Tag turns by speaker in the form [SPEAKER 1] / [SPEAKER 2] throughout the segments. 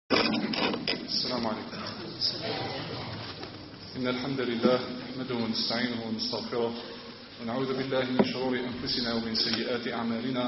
[SPEAKER 1] السلام عليكم. إن الحمد لله نحمده ونستعينه ونستغفره ونعوذ بالله من شرور أنفسنا ومن سيئات أعمالنا.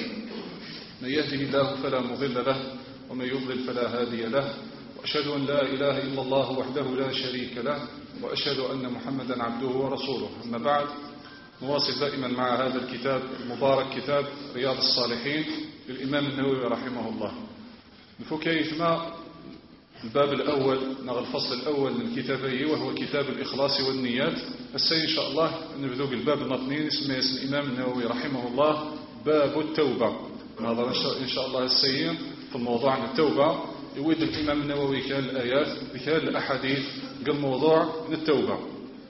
[SPEAKER 1] من يهده الله فلا مضل له ومن يضلل فلا هادي له، وأشهد أن لا إله إلا الله وحده لا شريك له، وأشهد أن محمدا عبده ورسوله. أما بعد، نواصل دائما مع هذا الكتاب المبارك، كتاب رياض الصالحين للإمام النووي رحمه الله. نفكيف ما الباب الأول نغ الفصل الأول من كتابه، وهو كتاب الإخلاص والنيات. السي إن شاء الله نبدو بالباب الاثنين، اسمه الإمام النووي رحمه الله باب التوبة. نظرا إن شاء الله السي في الموضوع عن التوبة، يود الإمام النووي كان الآيات كان الأحاديث قال موضوع التوبة.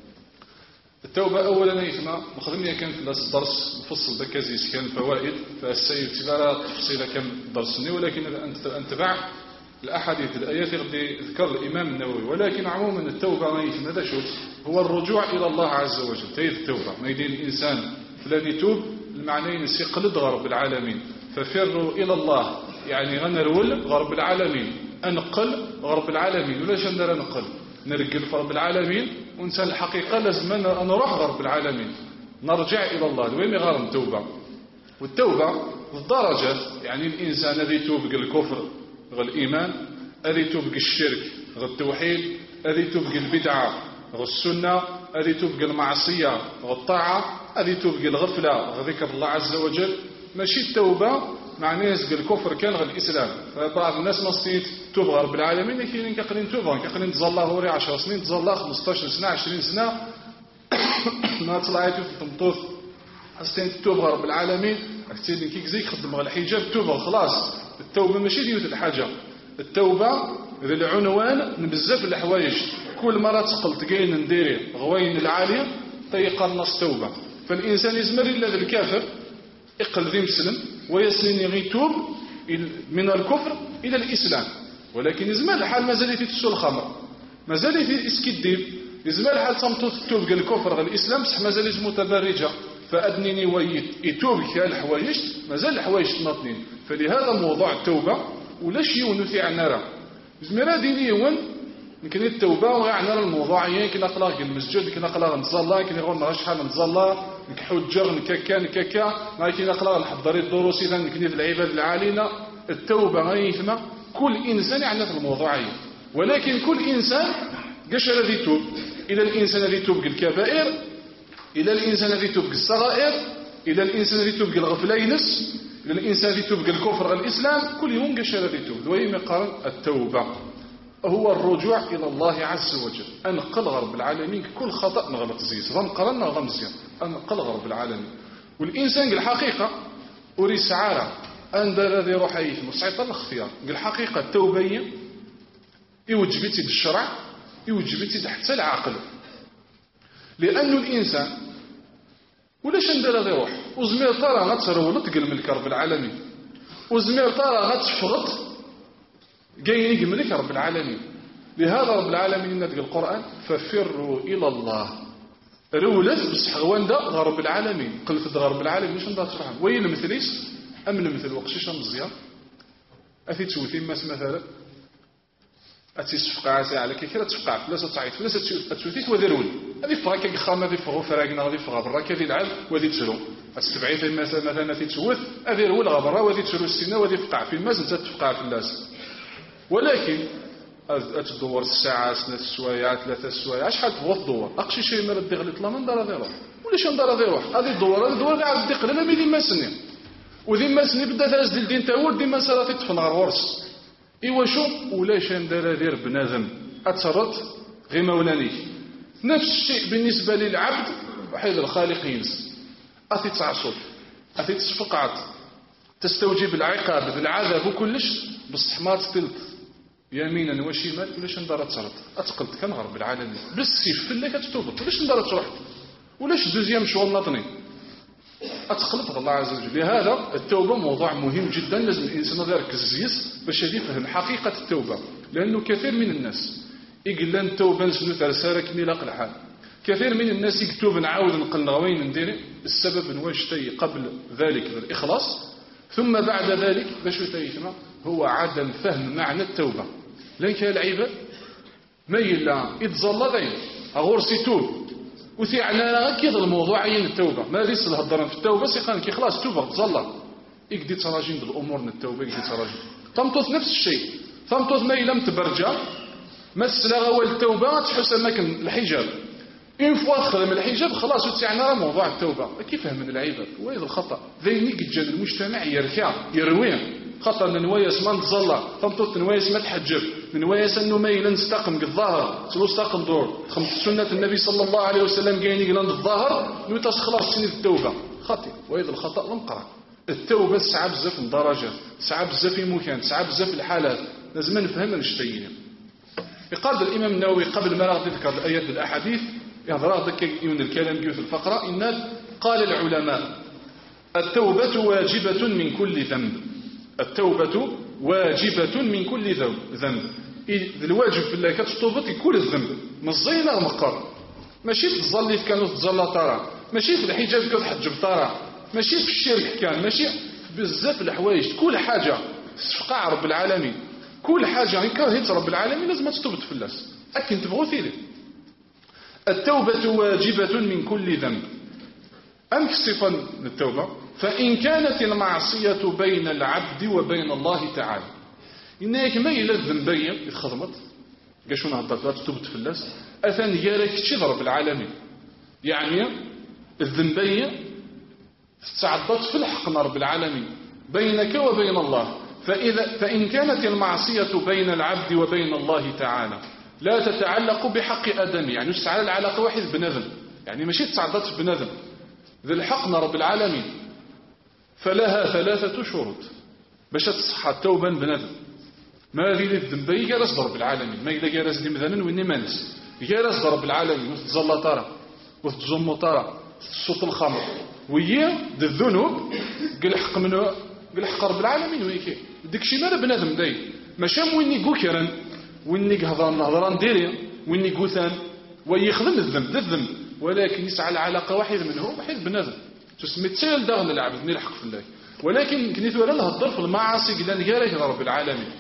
[SPEAKER 1] التوبة أولا يسمى مخدمية كان في الدرس مفصل بكازيس كان فوائد، فالسي اعتبارات تفصيل كم درسني، ولكن انتبع الأحاديث الآيات غدي ذكر الإمام النووي. ولكن عموما التوبة ما يسمى هذا شو هو الرجوع إلى الله عز وجل. تيد التوبة ما يدين الإنسان فلان يتوب المعنى يسيقلد غرب العالمين، ففروا إلى الله يعني غنرول غرب العالمين، أنقل غرب العالمين. ولا شندر نقل نرجل في رب العالمين، وإنسان الحقيقة لازم نروح غرب العالمين، نرجع إلى الله وين غير التوبة. والتوبة الدرجات، يعني الإنسان الذي يتوب الكفر غير الإيمان، الذي يتوب الشرك غير التوحيد، الذي يتوب البدعة غير السنة، الذي يتوب المعصية غير الطاعة، الذي يتوب الغفلة غير ذكر الله عز وجل. ماشي التوبة مع ناس الكفر كان غير الإسلام. فبعض الناس ما استطيع توب غرب العالمين، لكن كاقلين توبة كاقلين تظل هوري 10 سنين، تظل 15 سنة 20 سنة ما طلعت في الطمطوط استطيع توب غرب العالمين. أكتب كيك زيك خدم غير الحجاب توبة خلاص. التوبة ماشي ديوت الحاجة، التوبة ذي العنوان من بزاف الحوايج. كل مرة تقل تقين نديري غوين العالية تيقال نص توبة. فالإنسان يزمر إلا ذي الكافر يقل ذي مسلم ويسلين يغيتوب من الكفر إلى الإسلام، ولكن يزمر الحال مازال يتسو الخمر، مازال يسكي الدين، يزمر الحال تمطوط التوب الكفر غير الإسلام، بصح مازال يزمو متبرجة. فأدنيني ويتوب كالحوايج مازال الحوايج تناطنين. فلهذا موضوع التوبة ولا شيء ونثي عن نرى زمرا ديني يون يمكن التوبة ويعنى الموضوع يمكن أقلاق المسجد، يمكن أقلاق نتظلى، يمكن يقول نغش حال نتظلى نكحوجر نكاكا ما يمكن أقلاق نحضر الدروس إذا يمكن العباد العالين. التوبة غير يثمى كل إنسان يعني في الموضوعية، ولكن كل إنسان قش الذي يتوب. إلى الإنسان الذي يتوب الكبائر، إلى الإنسان الذي يتوب الصغائر، إلى الإنسان الذي يتوب الغفلينس، إلى الإنسان الذي يتوب الكفر الإسلام. كل يوم قش الذي يتوب. ويم قال التوبة هو الرجوع إلى الله عز وجل، أنقل غرب العالمين كل خطأ نغلط زيس غنقرن غمزيان أنقل غرب العالمين. والإنسان الحقيقة أريد سعارة أن الذي يروح يثم سيطر الاختيار. الحقيقة التوبية يوجبتي بالشرع، يوجبتي حتى العقل، لأن الإنسان ولاش ندير هذا يروح وزمير ترى غترولط قل ملك رب العالمين، وزمير ترى غتفرط جاي يملك رب العالمين. لهذا رب العالمين ندق القرآن ففروا إلى الله. رولت بصح غواندا رب العالمين قلت رب العالمين مش ندار تشرح وين المثليس أم المثل وقشيش مزيان أثي تسوتين مثلا أتسفقع على كيكرة تفقع فلاس تعيط فلاس تسوتيك وذرول هذه فراك كخام هذه فغو فراقنا هذه فغا براك هذه العال وهذه تسرو أتتبعي في مثلا هذه تسوث هذه رول غبرة وهذه تسرو السنة وهذه فقع في الماس أنت تفقع في اللاس. ولكن أتدور الساعة سنة السوايع 3 السوايع شحال تبغى تدور أقشي شيء ما ردي غلط لا من دار هذا يروح ولاش ندار هذا يروح هذه الدور قاعد تدق لنا مي ما سنين وذي ما سنين بدا ثلاث ديال الدين تاول ديما صارت تفن غورس إيوا شو ولاش ندار دير بنادم أتسرط غير مولانيك. نفس الشيء بالنسبة للعبد وحيد الخالق ينس أثي تعصب أثي تسفقعت تستوجب العقاب بالعذاب وكلش بصح ما تطلت يمينا وشمال ولاش ندار تسرط أتقلت كان غرب العالمين بالسيف فلك تتوبط ولاش ندار تروح ولاش دوزيام شغل نطني أتقلت الله عز وجل. لهذا التوبة موضوع مهم جدا لازم الإنسان يركز زيس باش يفهم حقيقة التوبة. لأنه كثير من الناس يقول لنا التوبة نسنو ترسالك ملاق الحال. كثير من الناس يكتب نعاود نقل نغوين نديري السبب نواش تي قبل ذلك الإخلاص، ثم بعد ذلك باش تيثم هو عدم فهم معنى التوبة. لأن كان العباد ما إلا يتظل دايما أغورسي توب وثيعنا كيض الموضوع عين التوبة ما ليس الهضران في التوبة سيقان كي خلاص توبة تظل يقدي تراجين بالأمور من التوبة يقدي تراجين تمطوث نفس الشيء تمطوث ما إلا متبرجة ما السلاغ أول التوبة تحس أنك الحجاب إن فوا تخدم الحجاب خلاص وتسعنا موضوع التوبة كيف من العباد وهذا الخطأ ذيني قد جان المجتمع يركع يرويه خطأ نوايس ما نتظلى تمطوط نوايس ما تحجب نوايس أنه ما إلا نستقم الظاهر سلو استقم دور خمس سنة النبي صلى الله عليه وسلم قاين يقلان الظاهر نويتاش خلاص سنة التوبة خطأ وهذا الخطأ لم قرأ التوبة سعى بزاف الدرجات سعى بزاف في مكان سعى بزاف الحالات لازم نفهم نشتيين يقال الإمام النووي قبل ما نغدي ذكر الآيات الأحاديث يهضر ذلك من الكلام في الفقرة إن قال العلماء التوبة واجبة من كل ذنب التوبة واجبة من كل ذنب الواجب في الله كتطوبة كل الذنب من الزينة المقر ماشي في الظل كانوا تظل ترى ماشي في الحجاب كتحجب ترى ماشي في الشرك كان ماشي بزاف الحوايج كل حاجة استفقاع رب العالمين كل حاجة يكرهت رب العالمين لازم تتوب في الله أكن تبغوا فيه التوبة واجبة من كل ذنب أمك صفة للتوبة فإن كانت المعصية بين العبد وبين الله تعالى إنك ما إلى الذنبية يتخضمت قاشونا هدرت تتوبت في الله أثاني يارك تشضرب العالمين يعني الذنبية تتعدت في الحق رب العالمين بينك وبين الله فإن كانت المعصية بين العبد وبين الله تعالى لا تتعلق بحق آدم يعني تتعلق العلاقة واحد بنذم يعني ماشي تتعدت بنذم ذي الحق رب العالمين فلها 3 شروط باش تصح التوبة بنذم ما ذي الذنبي جالس ضرب العالمين ما إذا جالس دي مثلا وإني مانس جالس ضرب العالمين وتتزل ترى وتتزم ترى صوت الخمر ويا الذنوب قال حق منه قال حق رب العالمين ويكي ديك شي مالا بنادم داي ماشي ويني كوكرا ويني هضران ديري ويني كوثان ويخدم الذنب الذنب ولكن يسعى العلاقه واحد منه واحد بنادم تسمي تسال داغن العبد نلحق في الله ولكن كنيت ولا نهضر في المعاصي قلنا نقارك رب العالمين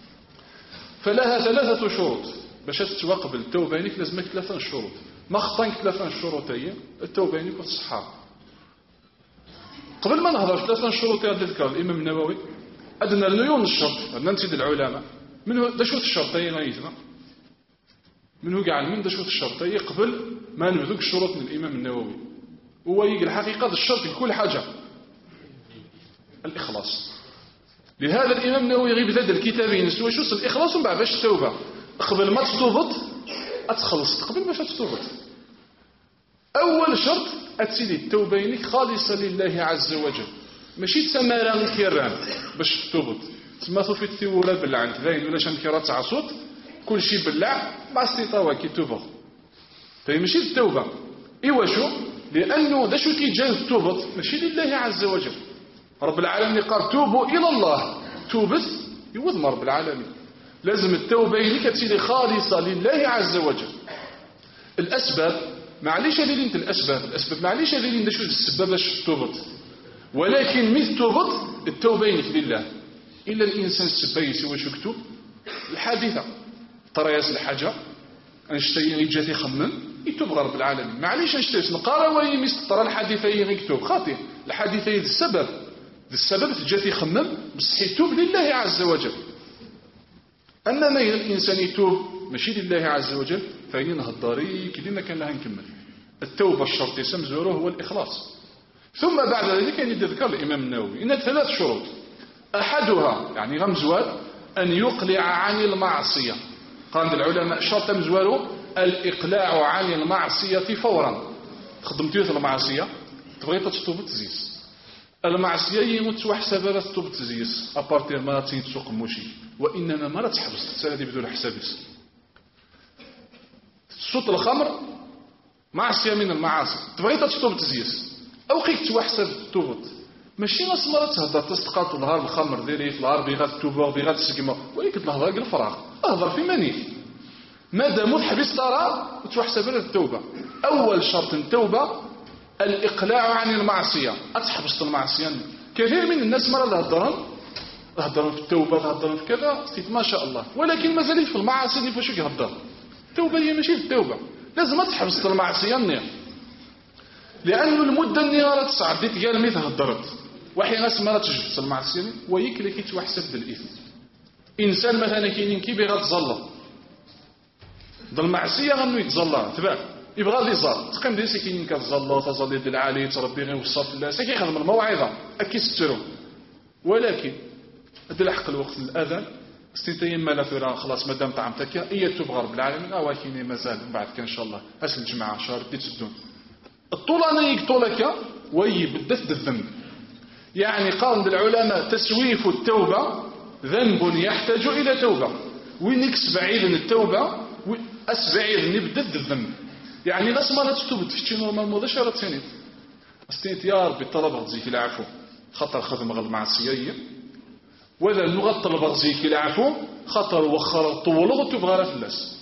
[SPEAKER 1] فلها 3 شروط باش تتواقب التوبه يعني لازمك 3 شروط ما خطانك 3 شروط هي التوبه يعني كتصحى قبل ما نهضر في 3 شروط اللي ذكر الامام النووي ادنا المليون الشرط عندنا نسيد العلماء منه دا شوت الشرطين غيثنا منه كاع من دا شوت الشرطين قبل ما نبذوك الشروط من الامام النووي هو يقول الحقيقه الشرط لكل حاجه الاخلاص لهذا الامام النووي غير بدا الكتاب ينسوا شوس الاخلاص ومن بعد باش التوبه قبل ما تتوبط اتخلص قبل ما تتوبط اول شرط أتسيدي التوبة خالصة لله عز وجل ماشي تسمى راه كيران باش تتوبط تسمى في الثورة باللعن ذاين ولا شنكرة تعصوت كل شيء باللع مع استطاوة كي توبط فهي ماشي التوبة إيوا شو لأنه دا شو كي جاي التوبط ماشي لله عز وجل رب العالمين قال توبوا إلى الله توبت يوضم رب العالمين لازم التوبة اللي كتسيدي خالصة لله عز وجل الأسباب معليش هذه انت الاسباب معليش هذه اللي شو السبب باش توبط ولكن مثل توبط التوبه لله الا الانسان السباي يسوي شو كتب الحادثه ترى ياس الحاجه انشتي يجي يخمم يتوب رب العالمين معليش انشتي نقرا وي مسترى الحادثه يكتب خاطئ الحادثه السبب تجي يخمم بصح يتوب لله عز وجل اما ما الانسان يتوب ماشي لله عز وجل فإن هالضري كلنا كان لها نكمل التوبة الشرط يسمى زوره هو الإخلاص ثم بعد ذلك يذكر الإمام النووي إن 3 شروط أحدها يعني غمزوات أن يقلع عن المعصية قال العلماء شرط مزواره الإقلاع عن المعصية فورا خدمتي في المعصية تبغي تتوب تزيس المعصية يموت وحساب تتوب تزيس أبارتير ما تسوق موشي وإنما ما تحبس تسالي بدون حسابس صوت الخمر معصية من المعاصي تبغي تتوب تزيس أو قيك توحسب توبط ماشي ناس مرة تهضر تستقاط النهار الخمر ديري في النهار بغات توبة بغات تسقمة ولكن تهضر قل الفراغ أهضر في منيف ما دامو تحبس ترى وتوحسب التوبة أول شرط التوبة الإقلاع عن المعصية أتحبس المعصية كثير من الناس مرة تهضرهم تهضر في التوبة تهضر في كذا سيت ما شاء الله، ولكن مازال في المعاصي اللي فاش يهضر. التوبة هي ماشي التوبة، لازم تحبس المعصية النية، لأن المدة النية راه تصعدت قال مي تهضرت وحي ناس ما تجبس المعصية ويك اللي كيتوحسب بالإثم. إنسان مثلا كاينين كيبغي غتزلط ضل المعصية غنو يتزلط تبع يبغى لي زال تقيم ديسي كاينين كتزلط تزلط ديال العالي تربي غير وصف الله ساكي يخدم الموعظة أكيسترو، ولكن هذا الحق الوقت الأذان استنتي ما لا ترى خلاص مادام طعمتك هي تبغى رب العالمين ولكن مازال من بعد كان إن شاء الله هاس الجمعة شهر دي تسدون الطولانة يقتلك ويبدت الذنب. يعني قال العلماء تسويف التوبة ذنب يحتاج إلى توبة، وينكس بعيد من التوبة أسبعيد نبدت الذنب. يعني ناس ما تتوب تفتشي نورمال موضة شهر تسانيت استنت يا ربي طلب غزيك العفو خطر خدم غل معصية وذا نغطى البغزيك العفو خطر وخر طول وتبغى لا فلاس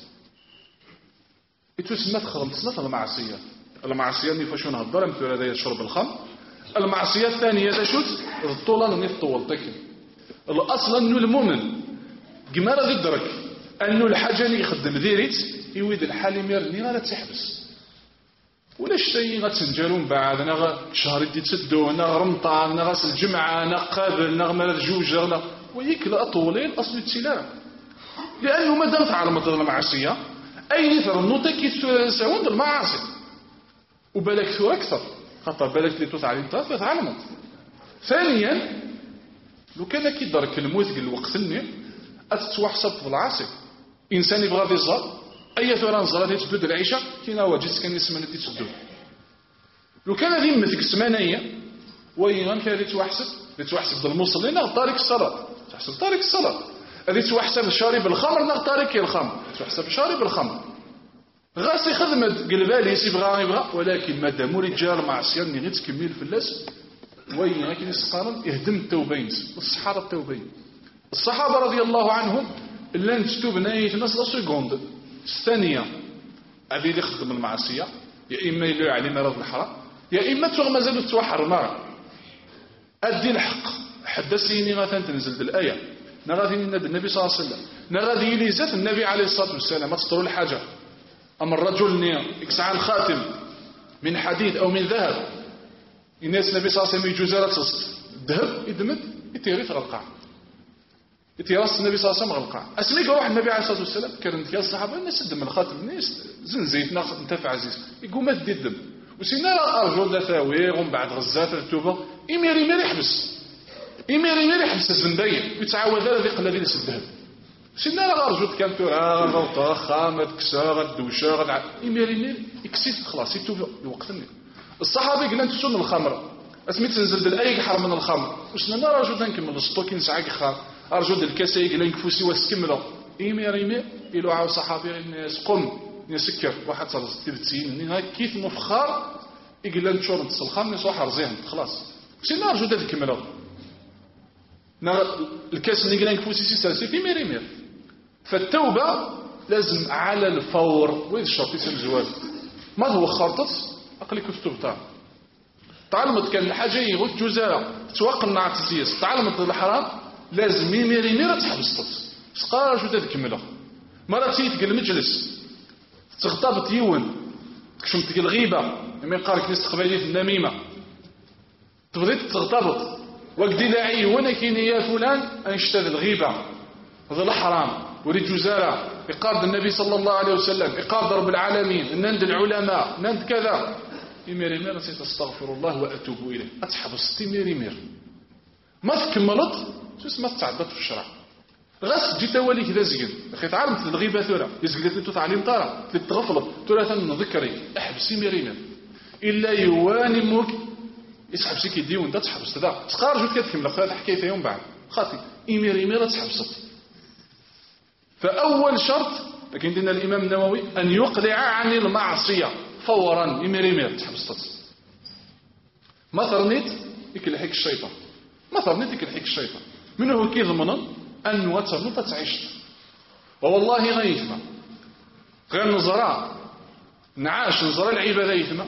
[SPEAKER 1] يتسمى تخلصنا في المعصية. المعصية اللي فاشون هضر مثل هذا يشرب الخمر. المعصية الثانية تشوت الطولان اللي طول تكل الأصل أنه المؤمن كما راه يدرك أنه الحاجة اللي يخدم ديريت يويد الحال يميرني غالا تحبس ولا شيء غتسنجلون بعد انا شهر دي تسدو انا رمضان انا غاس الجمعه انا قابل انا مال جوج انا ويكل اطولين اصل التلاوه لانه ما دام تعلم المعصيه اي نثر النوتة كيتساوند المعاصي وبالك ثور اكثر خاطر بالك اللي تعلم تعلمت. ثانيا لو كان كيدرك الموت قال الوقت الني اتتوحسب في العاصي انسان يبغى يزار اي ثوران زرات تسدد العيشه كاينه واجد كان يسمى اللي تسدد لو كان ذمتك السمانيه وين كان يتوحسب المصلين ناخذ طريق الصلاه تحسب طريق الصلاه هذه توحسب شارب الخمر ناخذ طريق الخمر تحسب شارب الخمر غاسي خدمت قلبالي يبغى ولكن مادام رجال معصيه اللي غير تكمل في اللاس وين غير يسقارن يهدم التوبين الصحابه التوبين الصحابه رضي الله عنهم الا نتوب نايت ناس لا سكوند الثانية أبي اللي يخدم المعصية يا إما يلوي عليه مرض الحرام يا إما توغ مازال توحر المرض أدي الحق حدثيني غاثا تنزل بالآية نغاثي النبي صلى الله عليه وسلم نغاثي لي زات النبي عليه الصلاة والسلام ما تسطروا الحاجة أما الرجل يكسع الخاتم من حديد أو من ذهب الناس النبي صلى الله عليه وسلم يجوز رأس الذهب يدمد يتيري في القاع يتيراس النبي صلى الله عليه وسلم غلقا اسميك روح النبي عليه الصلاه والسلام كان يا الصحابه الناس دم الخاتم الناس زين زيت ناقص انتفع عزيز يقول ما تدي الدم وسينا ارجل ثاوير ومن بعد غزات التوبه يمير يحبس الزندايه يتعاود هذا ذيق الذي ليس الذهب سينا ارجل كان ترى غلطه خامه كسا غدوشه غد يمير يكسيت خلاص يتوب يوقتني الصحابي قال انت تسن الخمر اسمي تنزل بالاي حرم من الخمر وسنا رجل نكمل السطوكين ساعه خا أرجو الكاسة يقول لك فوسي واسكمله يمير يلو عاو صحابي الناس قم يسكر واحد صار تبتين كيف مفخر يقول لك شو نتصل خامس واحد رزين خلاص سينا أرجو ذلك كمله الكاس اللي يقول لك فوسي سيسالسي يمير فالتوبة لازم على الفور وإذا الشرط يسمى الجواب ما هو خارطة أقلك التوبة تعلمت كان الحاجة يغوت جزارة توقع مع تسيس تعلمت الحرام لازم يمير تحبس سقار شو تكمله مرة تيت المجلس تغتابط يون تكشمت الغيبة يمين قارك الاستقبالية في النميمة تبغيت تغتابط وقدي لاعي وانا كاين يا فلان انشتد الغيبة هذا الحرام وريد جزارة إقارد النبي صلى الله عليه وسلم إقارد رب العالمين نند العلماء نند كذا يمير استغفر الله وأتوب إليه أتحبس يمير ما تكملت ما تعدت في الشرع غاس جيت ولي كذا زين اخي تعلمت الغيبه ثورة يزقلت له تعليم طارا تتغفلط ثلاثه نذكري احبسي ميرينا الا يوانمك يسحب سيك يديون دا تحبس دا تقار جوج كتكمل هذا حكايه يوم بعد خاطي يمير تحبست. فاول شرط لكن دينا الامام النووي ان يقلع عن المعصيه فورا يمير تحبست. ما ثرنيت يكلحك الشيطان ما ثرنيتك الحك الشيطان منه هو كيضمن أن وترنط تعيش والله غيثما غير نزراء نعاش نزراء العبادة يثما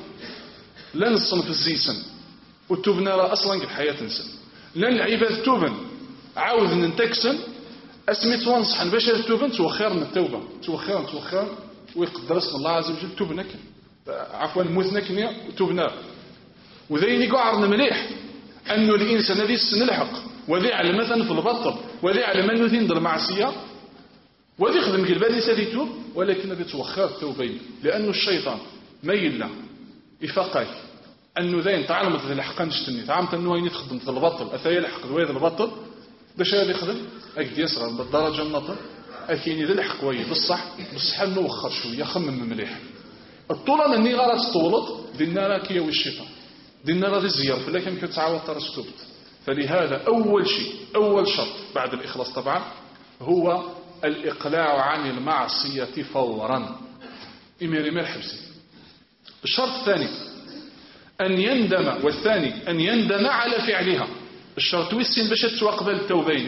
[SPEAKER 1] لن الصنف الزيسن وتوبنا راه أصلا الحياة تنسى لن العباد توبن عاود ننتكسن اسمي تونصحن باش التوبه توخر من التوبه توخر ويقدر اسم الله عز وجل توبنا عفوا موتنا كنيا توبنا وذيني قعرنا مليح انه الانسان الذي سنلحق وذي على مثلا في البطل وذي على من يثين المعصيه وذي يخدم قلبه سادي توب ولكن هذا توخر التوبين لانه الشيطان ميل يفقك انه ذين تعلمت ذي الحق نشتني تعلمت انه وين يخدم في البطل اثايا الحق ذوي البطل باش هذا يخدم اكد يصغر بالدرجه النطر اكيني ذي الحق وي بصح نوخر شويه خمم مليح الطولة مني غارة تطولط دي النار كيا والشيطان دي النار دي الزيار فلكن كتعاود ترستوبت فلهذا أول شيء أول شرط بعد الإخلاص طبعا هو الإقلاع عن المعصية فورا إمير حبسي. الشرط الثاني أن يندم والثاني أن يندم على فعلها. الشرط ويسين باش تواقبل التوبين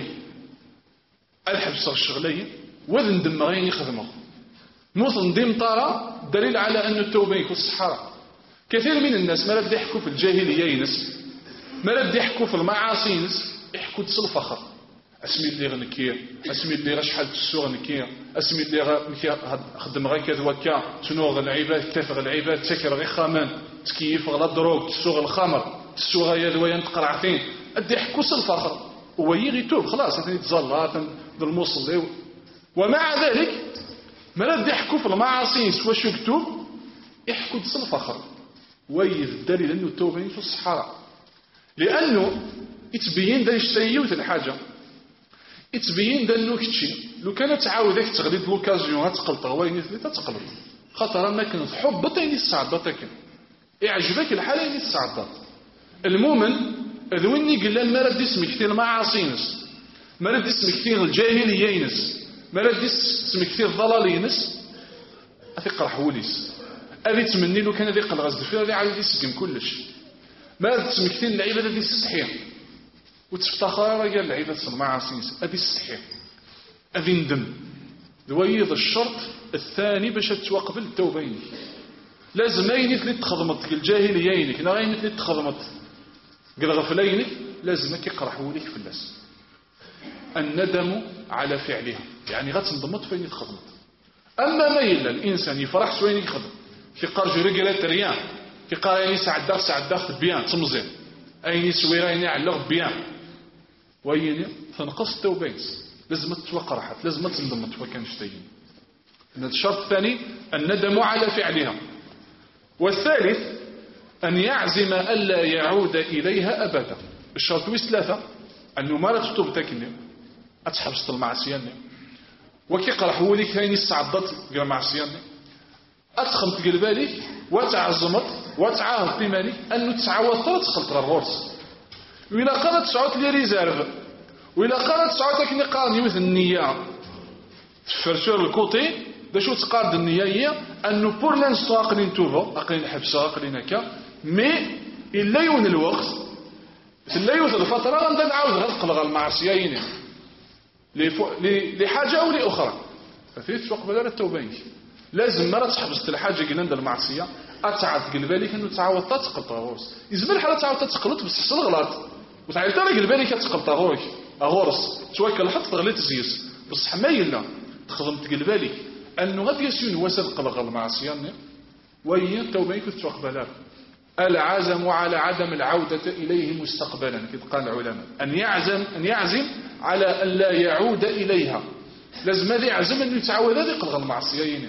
[SPEAKER 1] الحبس الشغلية وذندم غين يخدمه نوصل نديم طارة دليل على أن التوبة يكون الصحراء. كثير من الناس ما رد يحكوا في الجاهلية ينس ما رد يحكوا في المعاصي ينس يحكوا تصل فخر اسمي اللي غنكير اسمي اللي غشحال تسوغ نكير اسمي اللي خدم غير كذا وكا شنو غالعباد كثر العباد تكر غير خامان تكيف غلا دروك تسوغ الخمر تسوغ يا دويان تقرعتين ادي يحكوا صل فخر هو يغيتوب خلاص ثاني تزلات المصلي ومع ذلك ما رد يحكوا في المعاصي سوا شو كتب يحكوا تصل فخر ويذ الدليل انه التوبه في الصحراء لانه يتبين دا يشتيوت الحاجه يتبين دا انه كتشي لو كانت تعاودك تغليد لوكازيون تقلط غوين ثلاثه تقلط خاطر انا كنت حب تايني السعدات كان يعجبك الحاله اللي السعدات المؤمن ذويني قال ما رد اسمك كثير المعاصي ما رد اسمك كثير الجاهليه ما رد اسم كثير ضلالينس أثقرح وليس أذي تمني له كان ذي قلغز دفير ذي عادي يسجن كلش ما رد اسم كثير اللعيبة ذي استحيا وتفتخر رجال اللعيبة تصنع عسيس أذي استحيا أذي ندم ذويض الشرط الثاني باش توقف التوبين لازم أينك اللي تخضمت الجاهليينك لا أينك اللي تخضمت قل غفلينك لازمك يقرح وليك في الناس الندم على فعلها يعني غتنضمط فين يتخدمت اما ما الا الانسان يفرح وين يخدم في قرج رجلات ريان في قارين ساعه داخل بيان تمزين اين سويرين علق بيان وين تنقص التوبين لازم تتوقرحت لازم تنضمط وكان شتين. الشرط الثاني الندم على فعلها. والثالث ان يعزم الا يعود اليها ابدا. الشرط ثلاثه انه ما لا تتوب تكني أتحبس المعصية وكي قرح هو ليك هايني السعدات قرا معصية أتخمت قلبالك وتعزمت وتعاهد بمالك أنه تعاود تخلط الغرس وإلا قالت تعود لي ريزيرف وإلا قالت تعود كني قارن يوث النية تفرشور الكوتي دا شو تقارد النية هي أنه بور لانستو أقلين توبا أقلين حبسة أقلين هكا مي إلا يون الوقت إلا يوث الفترة غنبدا نعاود غنقلغ المعصية لحاجة أو لأخرى ففي تقبل على التوبين لازم مرة تحبس الحاجة قلنا المعصية أتعاد قلبالك أنه تعاود تتقلط غورس يزمن حالة تعاود تتقلط بس حصل غلط وتعاود ترى قلبالك تتقلط غورس توكل حط تغلي تزيس بس حمايلنا تخدمت قلبالك أنه غادي يسون وسد قلق المعصية وهي التوبين كنت تقبلها العزم على عدم العودة إليه مستقبلا كما قال العلماء أن يعزم على أن لا يعود إليها لازم هذا يعزم أنه يتعود هذا يقلغ المعصيين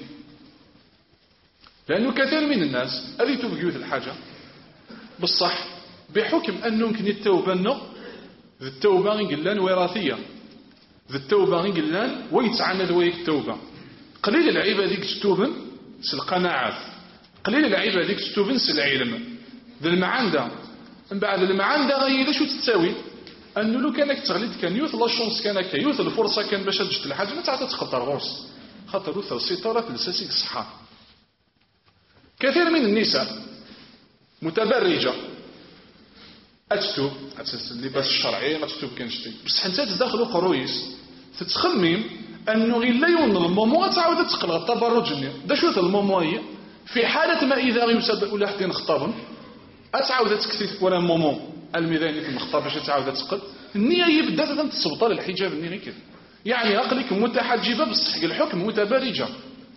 [SPEAKER 1] لأنه كثير من الناس هذه تبقيوث الحاجة بالصح بحكم أنه يمكن التوبة ذي التوبة قلان وراثية ذي التوبة قلان ويتعنى ذويك التوبة قليل العيبة ذيك تتوبن سالقناعات قليل العيبة ذيك تتوبن سالعلم ذا المعاندة من بعد المعاندة غير شو تتساوي أنه لو كانك تغليد كان يوث لا شونس كانك يوث الفرصة كان باش تجد الحاجة ما تعطى تخطر غورس خاطر يوث السيطرة في الساسيك الصحة. كثير من النساء متبرجة أتتوب اللباس الشرعي ما تتوب كان شتي بس حتى تدخلوا قرويس تتخمم أنه غير لا يون المومو تعاود تقلع التبرج دا شو المومو هي في حالة ما إذا يسبب ولا حتى نخطبن أتعاود تكثيف ولا مومو الميداني في المخطب باش تعاود تقد النية يبدا تتصبط للحجاب النية غير كذا، يعني عقلك متحجبة بصح الحكم متبرجة.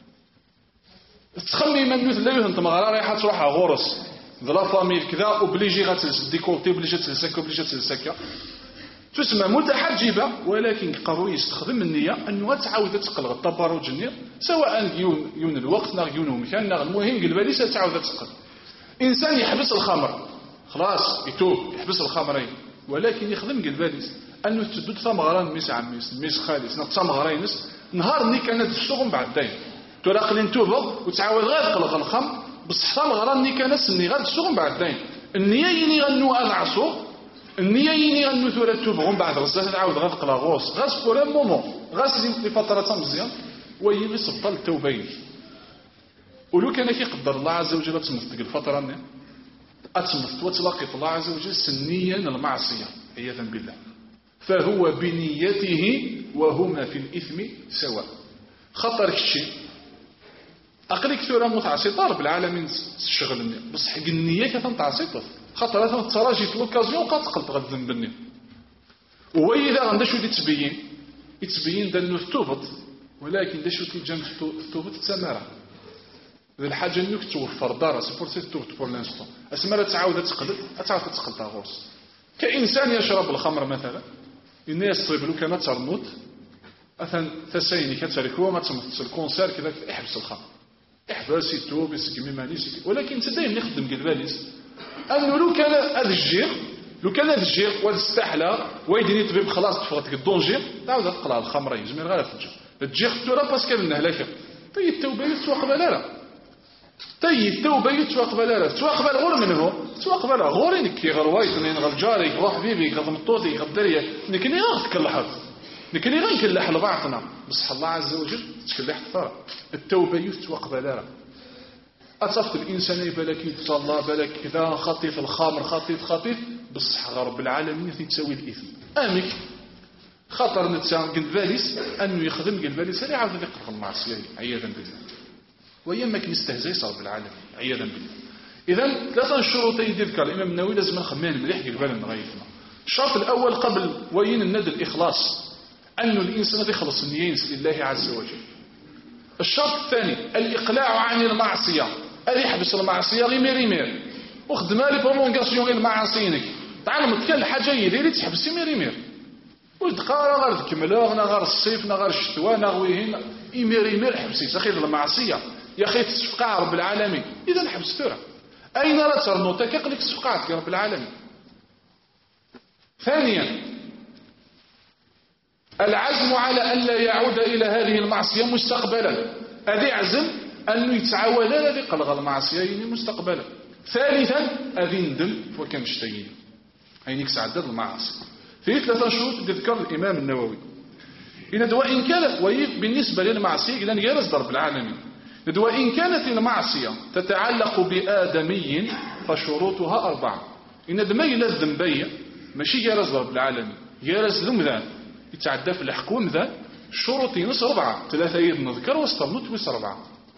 [SPEAKER 1] تخمم انه لا انت مغرا رايحه تروح غورس ذلا فاميل كذا اوبليجي غتلبس ديكولتي اوبليجي تلبس هكا اوبليجي تلبس هكا، تسمى متحجبة، ولكن قروي يستخدم النية انه تعاود تقل التبرج النية سواء يون الوقت ناغ يون المكان ناغ المهم قلبها لي تعاود تقل. انسان يحبس الخمر خلاص يتوب يحبس الخمرين، ولكن يخدم قلبها لي انه تدود ثمغران ميس عميس ميس خالص ثمغرينس نهار ني كانت تشتغل بعد دايم تلاقي لنتوبه وتعاود غير تقلق الخمر بصح ثمغران ني كانت سني غير تشتغل بعد دايم النية يني غنو العصور النية يني غنو ثورة توبغون بعد غزات تعاود غير تقلق غوص غاس بور ان مومون غاس لفترة مزيان ويلي سبطل التوبين. ولو كان كيقدر الله عز وجل تمثل الفترة ني أتمثل وتلاقي الله عز وجل سنيا المعصية عياذا بالله، فهو بنيته وهما في الإثم سواء. خطر الشيء أقلك ثورة متعصيطة بالعالمين الشغل النية بصح النية كتنتعصيطة خطر تراجي في لوكازيون قد تقلط غد الذنب النية. وهو إذا غندا شو يتبين دانو التوبط، ولكن دا شو تيجان التوبط تسامرة ذا الحاجة انك توفر دارا سيبورتي توبط بور لانستون اسمرا تعاود تقلد تعاود تقلد غوص. كإنسان يشرب الخمر مثلا إن يصيب له كانت ترموت مثلا ثسيني كتركوا ما تمثل كونسير كذا احبس الخمر احبس يتوب يسقمي مانيس، ولكن انت دايما يخدم قلباليس انه لو كان هذا الجير لو كان هذا الجير واستحلى ويدني طبيب خلاص تفرطك الدونجير تعاود تقلع الخمر يجمل غير تجي الجير تورا باسكو النهلاكه طي التوبه يتوقبل لا طي التوبه يتوقبل لا توقبل غير منه توقبل غير انك غير وايد من غير جاري غير حبيبي غير مطوطي غير دريه نكني غير تكلحت نكني غير نكلح لبعضنا بصح الله عز وجل تكلح ثرى التوبه يتوقبل لا أتصفت الإنسان بالك يتصلى بالك كذا خطيف الخمر خطيف بصح رب العالمين تسوي الإثم أمك خطر نتسان قلت باليس أنه يخدم قلت باليس لا يعرف يقرق المعصية عياذا بالله ويمك نستهزي صار بالعالم عياذا بالله. إذن ثلاثة شروط يذكر الإمام النووي لازم نخمين مليح قلت بالنا نغيثنا. الشرط الأول قبل وين الند الإخلاص أنه الإنسان يخلص النيين لله عز وجل. الشرط الثاني الإقلاع عن المعصية اللي يحبس المعصية غير وخدم لي برومونغاسيون غير المعاصينك تعلم كان الحاجة يدير تحبس مير وتقارا غير تكملوغنا غير الصيف غير الشتوى نغويهن مير حبسي سخير المعصية يا أخي تسفقع رب العالمين إذا حبس ثورة أين لا ترنوتك يقلك تسفقعك يا رب العالمين. ثانيا العزم على أن لا يعود إلى هذه المعصية مستقبلا هذه عزم أنه يتعاود لا يقلغ المعصية مستقبلا. ثالثا أذي ندم وكان شتين عينيك سعدد المعاصي. في ثلاثة شروط تذكر الإمام النووي وإن كانت بالنسبة للمعصية لن يرز ضرب العالمين وإن كانت المعصية تتعلق بآدمي فشروطها 4. إن دمي لا الذنبية ماشي يرز ضرب العالمين يرز ذنب يتعدى في الحكم ذا شروط نص 4 3 يد نذكر واستمنت ويس 4.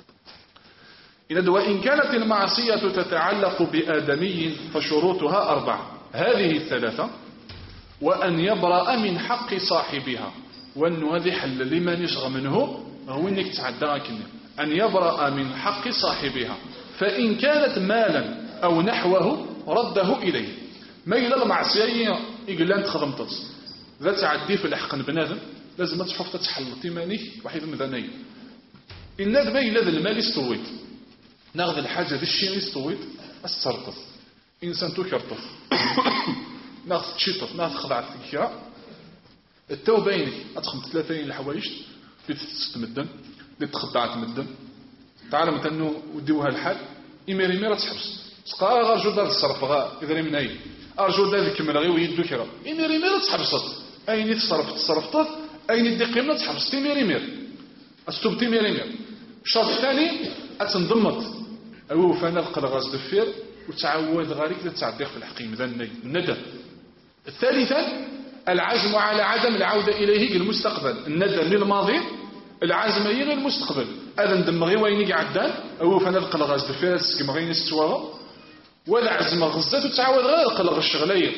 [SPEAKER 1] وإن كانت المعصية تتعلق بآدمي فشروطها 4 هذه الثلاثة وأن يبرأ من حق صاحبها وأنه هذه حل لمن يشغى منه هو أنك تعدى كنه أن يبرأ من حق صاحبها فإن كانت مالا أو نحوه رده إليه. ما إلى المعصية يقول لها أنت خدمتك ذا تعدي في الحق بنادم لازم تحف تتحل تيمانيك وحيد مذاني إن ما إلى ذا المال استويت ناخذ الحاجة ذا الشيء استويت استرطف إنسان تكرطف ناخذ تشيطف ناخذ خضعت الكراء التوبينك أدخل 30 الحوايج اللي تستمدن اللي تخضعت مدن تعلم أنه وديوها الحال إمير تحبس سقا غير جودة الصرف إذا من أي أرجو ذلك كمل غير ويدو كرا إمير تحبست أين تصرفت أين دي قيمة تحبست إمير أستوبت إمير. الشرط الثاني أتنضمت أو فانا القلغاز دفير وتعود غاريك لتعديق في الحقيم ذا الندم. الثالثا العزم على عدم العودة إليه المستقبل الندم للماضي العزم غير المستقبل هذا ندم غير وين يعدان أو فانا القلغاز دفير سكم غير نستوى ولا عزم غزات وتعود غير القلغ الشغلية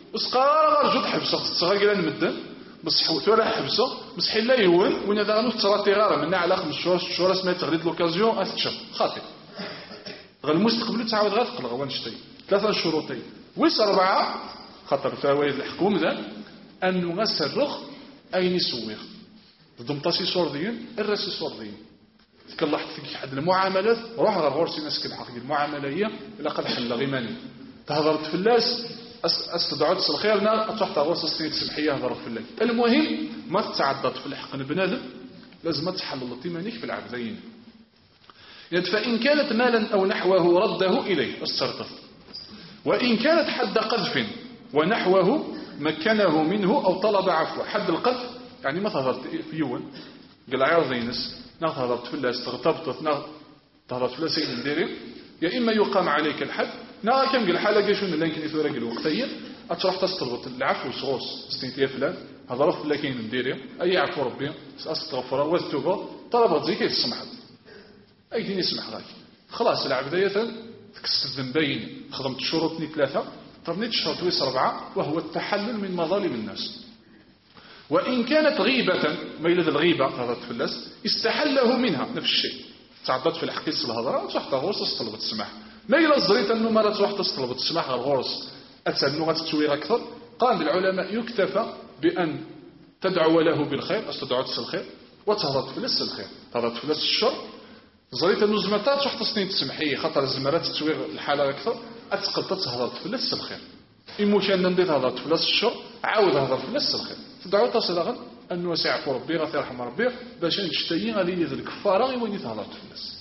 [SPEAKER 1] وسقار رجل حبسه تصغى نمدن بصح ولا حبسه بصح لا يون وين هذا نص تراتي غاره من على 5 شهور 6 شهور اسمها تغريد لوكازيون اتشف خاطئ المستقبل تعاود غتقلق ونشتي 3 شروطين ويس 4 خاطر فوائد الحكوم ذا انه غسرخ اين يسوغ ضمطاسي صوردين الراسي صوردين تكلحت فيك حد المعاملات روح غورسي ناس الحقيقه المعامليه الا قد حل غيماني تهضرت في اللاس استدعوت الخيرنا تحت غورس السنين سمحيه هضر في الليل المهم ما تتعدد في الحق البنادم لازم تحلل الطيمانيك في العبدين فإن كانت مالا أو نحوه رده إليه السرطة وإن كانت حد قذف ونحوه مكنه منه أو طلب عفوه حد القذف يعني ما تهضرت في يوم قال عيار زينس نهضرت في الله استغطبت تهضرت في الله سيد نديري يا إما يقام عليك الحد كم قال حالة قشون اللي يمكن يثورك الوقتية أتروح تستغط العفو صغوص استنتيا فلان هضرت في الله كين نديري أي عفو ربي أستغفر والتوبة طلبت زي كيف السمحة أي دين يسمح غاك خلاص العبدية تكسد ذنبين خدمت شروطني 3 طرنيت شرط ويس 4 وهو التحلل من مظالم الناس وإن كانت غيبة ميلاد الغيبة هذا تفلس استحله منها نفس الشيء تعدت في الحقيس الهضرة تروح تغورس تطلب السماح ما إلا الزريت أنه مرة تروح تطلب السماح غورس أتسأل أنه غتتسوير أكثر قال العلماء يكتفى بأن تدعو له بالخير استدعوت الخير وتهضت فلس الخير تهضت فلس الشر زريت أنه زمتات تروح تصنيت السمحية خاطر الزمرات تسوير الحالة أكثر أتسقلت تهضت فلس الخير إمو كان نديت هضرت فلس الشر عاود هضر فلس الخير تدعو تصل أنه سيعفو ربي غير يرحم ربي باش نشتي غادي يدير الكفارة وين يتهضرت فلس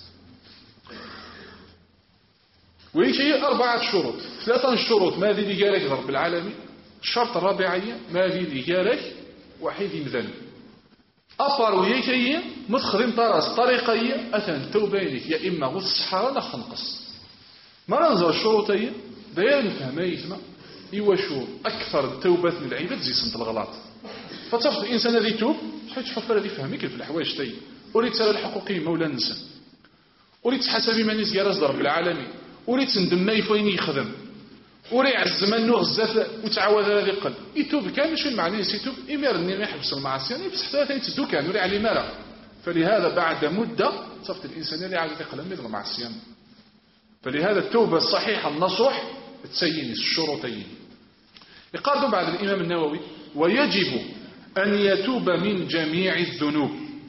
[SPEAKER 1] وهي 4 شروط 3 شروط ما ذي اللي قالك رب العالمين الشرط الرابع ما ذي اللي قالك واحد يمذن أفر ويكي متخذين طراس طريقية أثن توبينك يا إما غص الصحارى نخنقص ما ننظر الشروطية داير نفهم يسمى يوشو أكثر التوبات من العباد زي سنة الغلط فتفضل الإنسان الذي يتوب حيث تفكر الذي فهمك في الحوايج تي أريد تسأل الحقوقي مولا نسا أريد تحسبي من يزيارز رب العالمين أريد تندم ما يفوين يخدم أريد عز منه غزاف وتعود هذا القلب يتوب كان شو المعنى يتوب إمرني ما يحبس المعصية بس حتى ثاني تدو كان وري على مرة فلهذا بعد مدة صفت الإنسان اللي عاد يقلم من المعصية فلهذا التوبة الصحيحة النصوح تسين الشروطين يقال بعد الإمام النووي ويجب أن يتوب من جميع الذنوب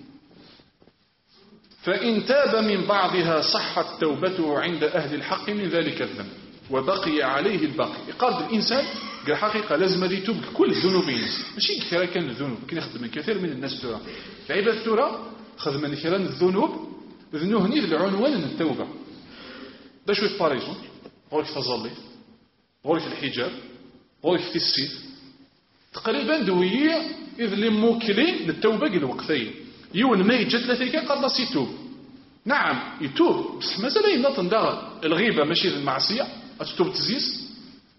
[SPEAKER 1] فإن تاب من بعضها صحت توبته عند أهل الحق من ذلك الذنب وبقي عليه الباقي يقال الإنسان قال حقيقة لازم يتوب كل الذنوبين ماشي كثيرا كان الذنوب كان يخدم من كثير من الناس ترى العباد ترى خدم من كثيرا الذنوب ذنوهني العنوان التوبة ده شوية باريزون غورك تظلي غورك الحجاب غورك في السيف تقريبا دوية إذ اللي موكلين للتوبة قل وقتين يون ما يجد لثيك قد نص يتوب نعم يتوب بس مازال ينطن داغل الغيبة ماشي المعصية أتتوب تزيز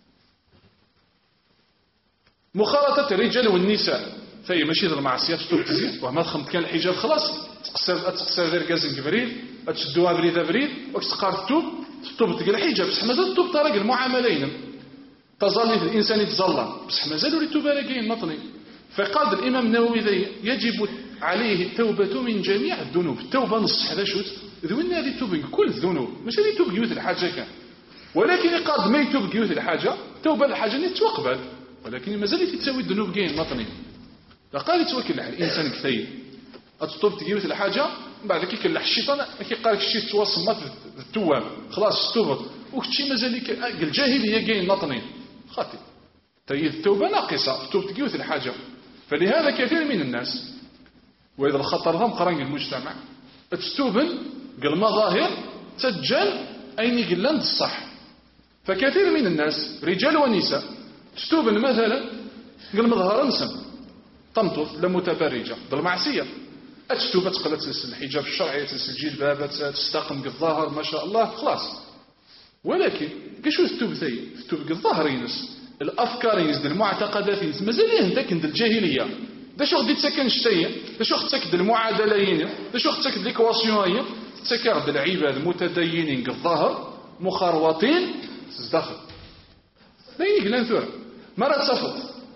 [SPEAKER 1] مخالطة الرجال والنساء فهي ماشي المعصية تتوب تزيز وما تخمت كان الحجاب خلاص تقصر ذي الكازن كبريد تشدوها بريد بريد وتسقار تتوب تقل الحجاب بس مازال تتوب طرق المعاملين تظل الإنسان يتظلم بس مازال يتوب لكين نطني فقال الإمام النووي ذي يجب عليه التوبة من جميع الذنوب التوبة نص هذا شوت ذوين هذه التوبة كل الذنوب مش هذه توب جيوث الحاجة كان ولكن قد ما يتوب جيوث الحاجة توبة الحاجة اللي تقبل ولكن مازال تسوي الذنوب جين نطني فقال يتوكل على الإنسان كثير أتطوب تجيوث الحاجة بعد كي كلح الشيطان كي قالك الشيء توصمت التواب خلاص توبت وكتشي مازال الجاهلية جين نطني خاطئ تجي التوبة ناقصة توب تجيوث الحاجة فلهذا كثير من الناس وإذا الخطر هم قرن المجتمع تستوبن قال مظاهر تسجل أين قلند الصح فكثير من الناس رجال ونساء تستوبن مثلا قال مظهر نسم تمطف لمتبرجة بالمعصية أتستوب تقلت الحجاب الشرعي تسل الجلباب تستقم بالظاهر ما شاء الله خلاص ولكن كشو تستوب ثي تستوب الظاهر ينس الأفكار ينس المعتقدات ينس مازال يهندك عند الجاهلية دا شو غدي تسكن شتية دا شو تسكد المعادلين دا شو تسكد ليكواسيون تسكد العباد متدينين الظاهر مخروطين تزدخل لا يقلن ثورة ما راه تصفط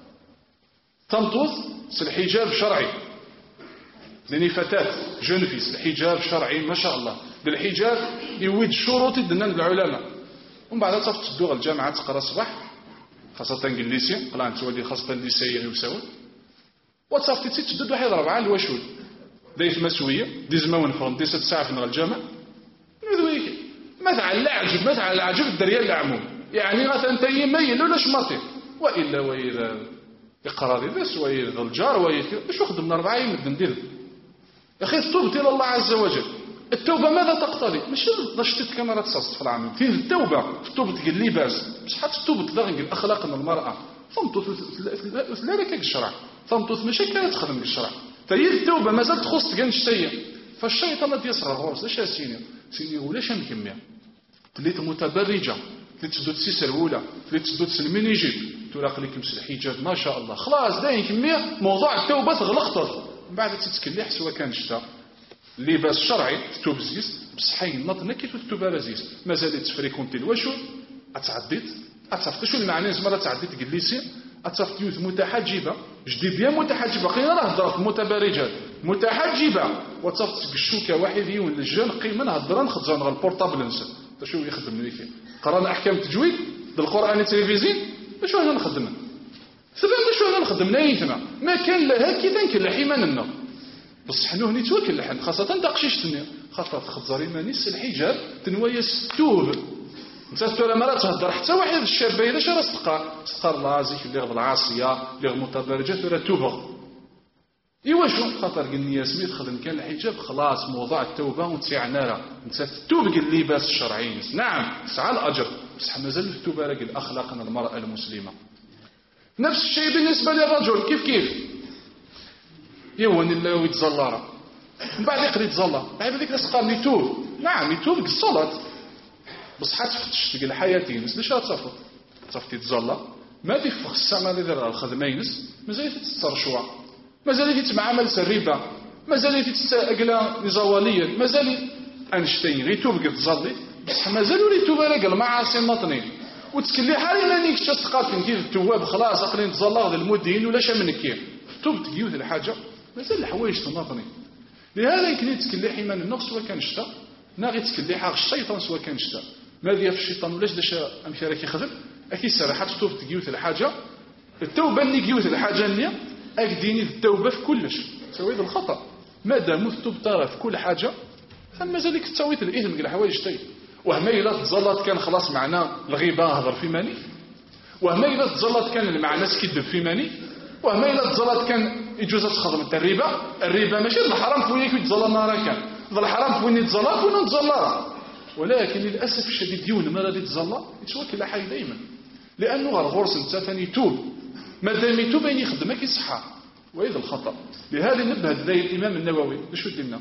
[SPEAKER 1] تمطوط الحجاب شرعي لاني فتاة جون فيس الحجاب شرعي ما شاء الله بالحجاب يويد الشروط دنا العلماء ومن بعد تصفط تدوغ الجامعة تقرا الصباح خاصة الليسي قلان تولي خاصة الليسيين يساوي وتصفط تشدد واحد 4 الوشول دايت مسوية دي زماون فرن دي 6 ساعة في الجامع نذويك ما تعال عجب ما تعال عجب الدريال العموم يعني مثلا انت يميل ولا شماطي والا واذا يقرا بس ويذ الجار ويذ باش يخدم من 4 يمد ندير يا اخي التوبه الى الله عز وجل التوبه ماذا تقتضي ماشي ضشتك كما راه تصص في العام فين التوبه التوبه تقول لي باس بصح التوبه تلغي الاخلاق من المراه فهمتوا لا لك الشرع فهمتوا ماشي كانت تخدم بالشرع فهي التوبه مازال تخص كاع الشيء فالشيطان يصغر غرس لاش سيني ولاش مكميه تليت متبرجه تليت تسدد سيسرولة تليت تسدد سلمينيجيت تراق لك مس الحجاب ما شاء الله خلاص داين كميه موضوع التوبه تغلقطر من بعد تتكلح سواء كان شتا لباس شرعي تتوب زيس بصح ينضنا كيف التوبه رزيز مازال تفريكونتي الوشو اتعديت اتعرف شو المعنى زعما تعديت جليسي اتعرف يوث متحجبه جدي بيان متحجبه قينا راه هضرت متبرجات متحجبه وتصفت بالشوكه واحد يون الجان قيمه هضران خزان غير البورطابل نسى شو يخدم لي فيه قرانا احكام التجويد بالقران التلفزيون شو انا نخدم ثبت شو انا نخدم نايتنا ما كان لها كي تنكل حيماننا بصح حنو هني توكل لحن خاصه دقشيشتني خاطر خزاري مانيس الحجاب تنويا ستوب انت ترى مرات تهضر حتى واحد الشاب الا شرا سقار لازيك اللي غض العاصيه اللي غض متبرجات ولا توبه ايوا شو خاطر قال لي ياسمين تخدم كان الحجاب خلاص موضوع التوبه وتسيعنا راه انت تتوب قال اللباس الشرعي نعم تسعى الاجر بصح مازال التوبه راه قال اخلاقنا المراه المسلمه نفس الشيء بالنسبه للرجل كيف يوان الله يتزلى من بعد يقدر يتزلى بعد ذيك قال لي توب نعم يتوب الصلاه بصح تفتش تلقى الحياتي نس ليش تصفط تصفط يتزلى ما تفخ السما اللي دار الخدمه ينس مازال تتصرشوا مازال يتعامل الربا مازال يتساقلا نزواليا مازال انشتين غيتوب قد تزلي بصح مازال ريتوب راه المعاصي النطنين وتكلي حالي لانيك تسقط كيف التواب خلاص اقلين تزلى غير المدين ولا شمن كيف توب تجيوث الحاجه مازال الحوايج تنطني لهذا يمكن يتكلي حيمان النقص سواء كان شتا ناغي تكلي حق الشيطان سواء كان شتا ماذا في الشيطان ولاش داش امثال كيخدم اكي سرحات توب تجيوث الحاجه التوبه اللي جيوث الحاجه اللي اكديني التوبه في كلش سويد الخطا ما دام التوب ترى في كل حاجه فمازالك تسويت الاثم كاع الحوايج تاي وهما الا تزلط كان خلاص معنا الغيبه هضر في ماني وهما الا تزلط كان المعنى كيدب في ماني وهما الا تزلط كان يجوز تخدم الربا ماشي الحرام في وينك يتزلط نهار كان الحرام في وين يتزلط وين نتزلط ولكن للاسف الشديد ديون ما غادي يتزلط يتوكل على حي دائما لانه غرغورس انت ثاني يتوب ما دام يتوب يخدم كيصحى وإذا الخطأ لهذا نبه ذي الإمام النووي باش ودنا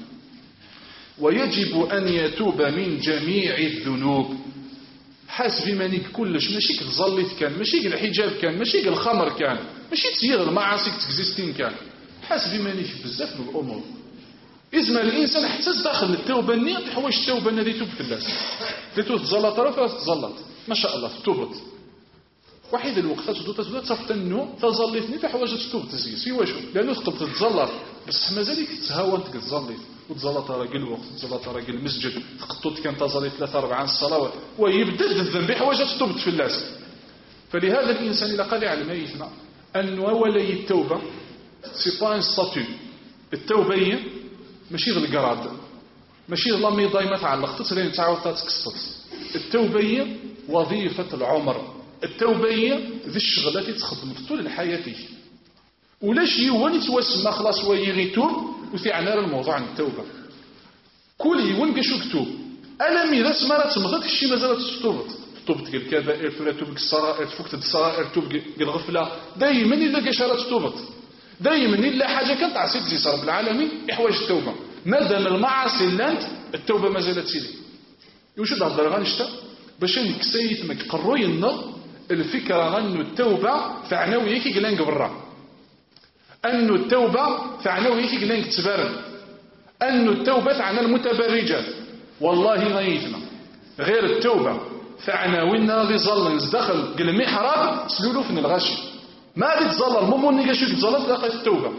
[SPEAKER 1] ويجب أن يتوب من جميع الذنوب حاسب مانيك كلش ماشي كتزليت كان ماشي الحجاب كان ماشي الخمر كان ماشي تسير المعاصي تكزيستين كان حاسب مانيك بزاف من الأمور إزما الإنسان حتى داخل التوبة النية حوايج التوبة الذي توب في الناس تتوب تزلط راه تزلط ما شاء الله توبت واحد الوقت تزلط تصفتنو تزليتني في حوايج تتوب تزيس في واش لانه تقدر تتزلط بس مازالك تهاون تزليت وتزلط راجل الوقت تزلط راجل المسجد تقطط كان تزليت 3-4 صلوات ويبدا الذنب بحوايج تتوب في الناس فلهذا الانسان اذا قال على ما يسمع انه ولي التوبه سي با ان ستاتيو التوبه هي ماشي غير القراد ماشي لامي دايما تعلق تسرين تعاود تكسط التوبه هي وظيفه العمر التوبه هي ذي الشغله اللي تخدم طول حياتك ولاش يوان يتوسم خلاص ويغيتوب وثيعنا الموضوع عن التوبه كل يوان كيشوف توب الا ميرا سمارات تمضات الشي مازال تتوبط توبت الكبائر ولا توبك الصرائر تفكت الصرائر توب الغفله دائما الا كشارات توبط دائما الا حاجه كانت عصيت زي رب العالمين احواج التوبه مادام المعاصي لانت التوبه مازالت سيدي واش تهضر غنشتا باش نكسيت ما يقروي النار الفكره انه التوبه فعناويه كي قلنا برا انه التوبه فعناويه كي قلنا تبارن انه التوبه تعنى المتبرجات والله ما يثنى غير التوبه فعناوينا اللي ظل دخل المحراب سلولو في الغاشي ما غادي تزلر موموني كاش يتزلر تلاقي التوبة.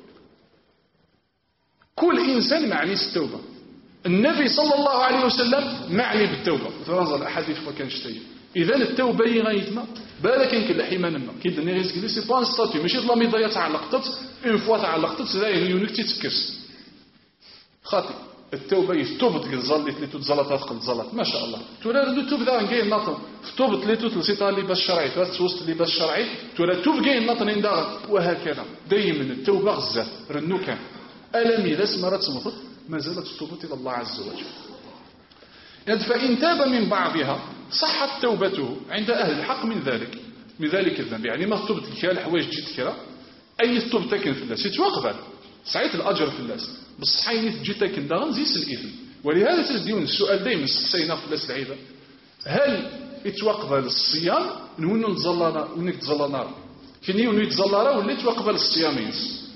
[SPEAKER 1] كل إنسان معني التوبة. النبي صلى الله عليه وسلم معني بالتوبة فرنزل الأحاديث فكان شتي. إذا التوبة يغيتما بالك كاين الحيمان ما كيدني ريسك لي سي با ان ستاتيو ماشي لا ميدايا تعلقت اون فوا تعلقت زاين يونيك تتكس خاطي التوبة يتوبت كنزلت لي تزلط تقل زلط ما شاء الله تورا ردو توب دا كاين ناطن توبت لي توت لسيطا لي باش شرعي توست لي باش شرعي تورا توب كاين ناطن عندها وهكذا دايما التوبة غزة رنو كان ألم إذا سمرت سمطت ما زالت التوبة إلى الله عز وجل. يعني فإن تاب من بعضها صحت توبته عند أهل الحق من ذلك الذنب. يعني ما تبت لك الحوايج جيت كرا أي تب تكن في الله سيتوقبل سعيت الأجر في الله بصح حين تجي تكن داغن زيس الإثم. ولهذا ترديون السؤال دائما سقسينا في الله العيبة هل يتوقبل الصيام نونو نتزلنا ونك تزلنا كني ونو يتزلنا ولا يتوقبل الصيام ينس.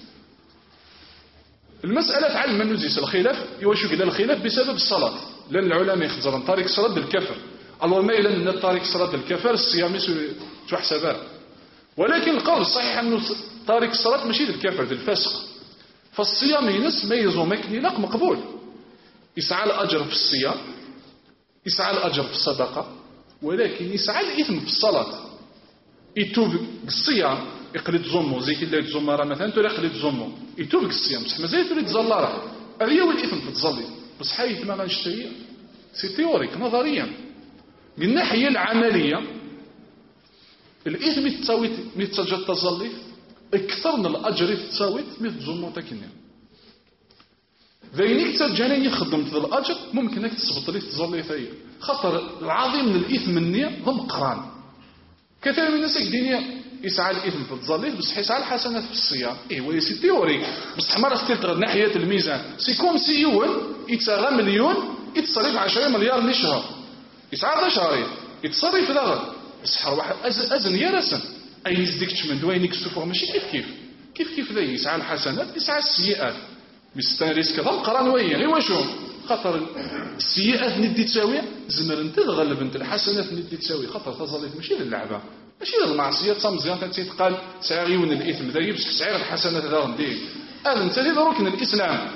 [SPEAKER 1] المسألة تعلم من نزيس الخلاف يوشك إلى الخلاف بسبب الصلاة لأن العلماء يخزرون طريق الصلاة بالكفر الله ما إلا أن طريق الصلاة بالكفر الصيام تحسبها. ولكن القول الصحيح أنه طريق الصلاة ماشي بالكفر بالفسق فالصيام ينس ميز ومكنلق مقبول يسعى الأجر في الصيام يسعى الأجر في الصدقة ولكن يسعى الإثم في الصلاة يتوب الصيام يقلد زمو زي كي يتزمر مثلا تولي يقلد زمو يتوب الصيام بصح مازال تولي تزلره هي والإثم تتزلي بصح حيث ما غنشتري سي تيوريك نظريا من الناحية العملية الإثم يتساوي ميتسجل التزلي أكثر من الأجر يتساوي ميتزمو تاكنيا ذينيك تجاني خدمت الأجر ممكن انك تثبت لي تزلي ثاني خطر العظيم من الإثم النية ضم قران كثير من الناس يديني يسعى الإثم في التزلي بصح يسعى الحسنات في الصيام وي سي تيوريك بصح مرة ستلتغ ناحية الميزان سي كوم سي يون يتساغى مليون يتصرف 10 مليار لشهر يسعى ذا شهرين يتصرف ذا بصح واحد أزن يا رسم أي نزدكتش من دوينك السفور ماشي كيف ذا يسعى الحسنات يسعى السيئات مستانريس كذا القران وين غير واشو خاطر السيئات ندي تساوي زمر انت تغلب انت الحسنات ندي تساوي خاطر تظليت ماشي للعبه ماشي للمعصيه مزيان تيتقال سعيون الاثم ذا بصح سعير الحسنات هذا غندير هذا انت اللي ركن الاسلام.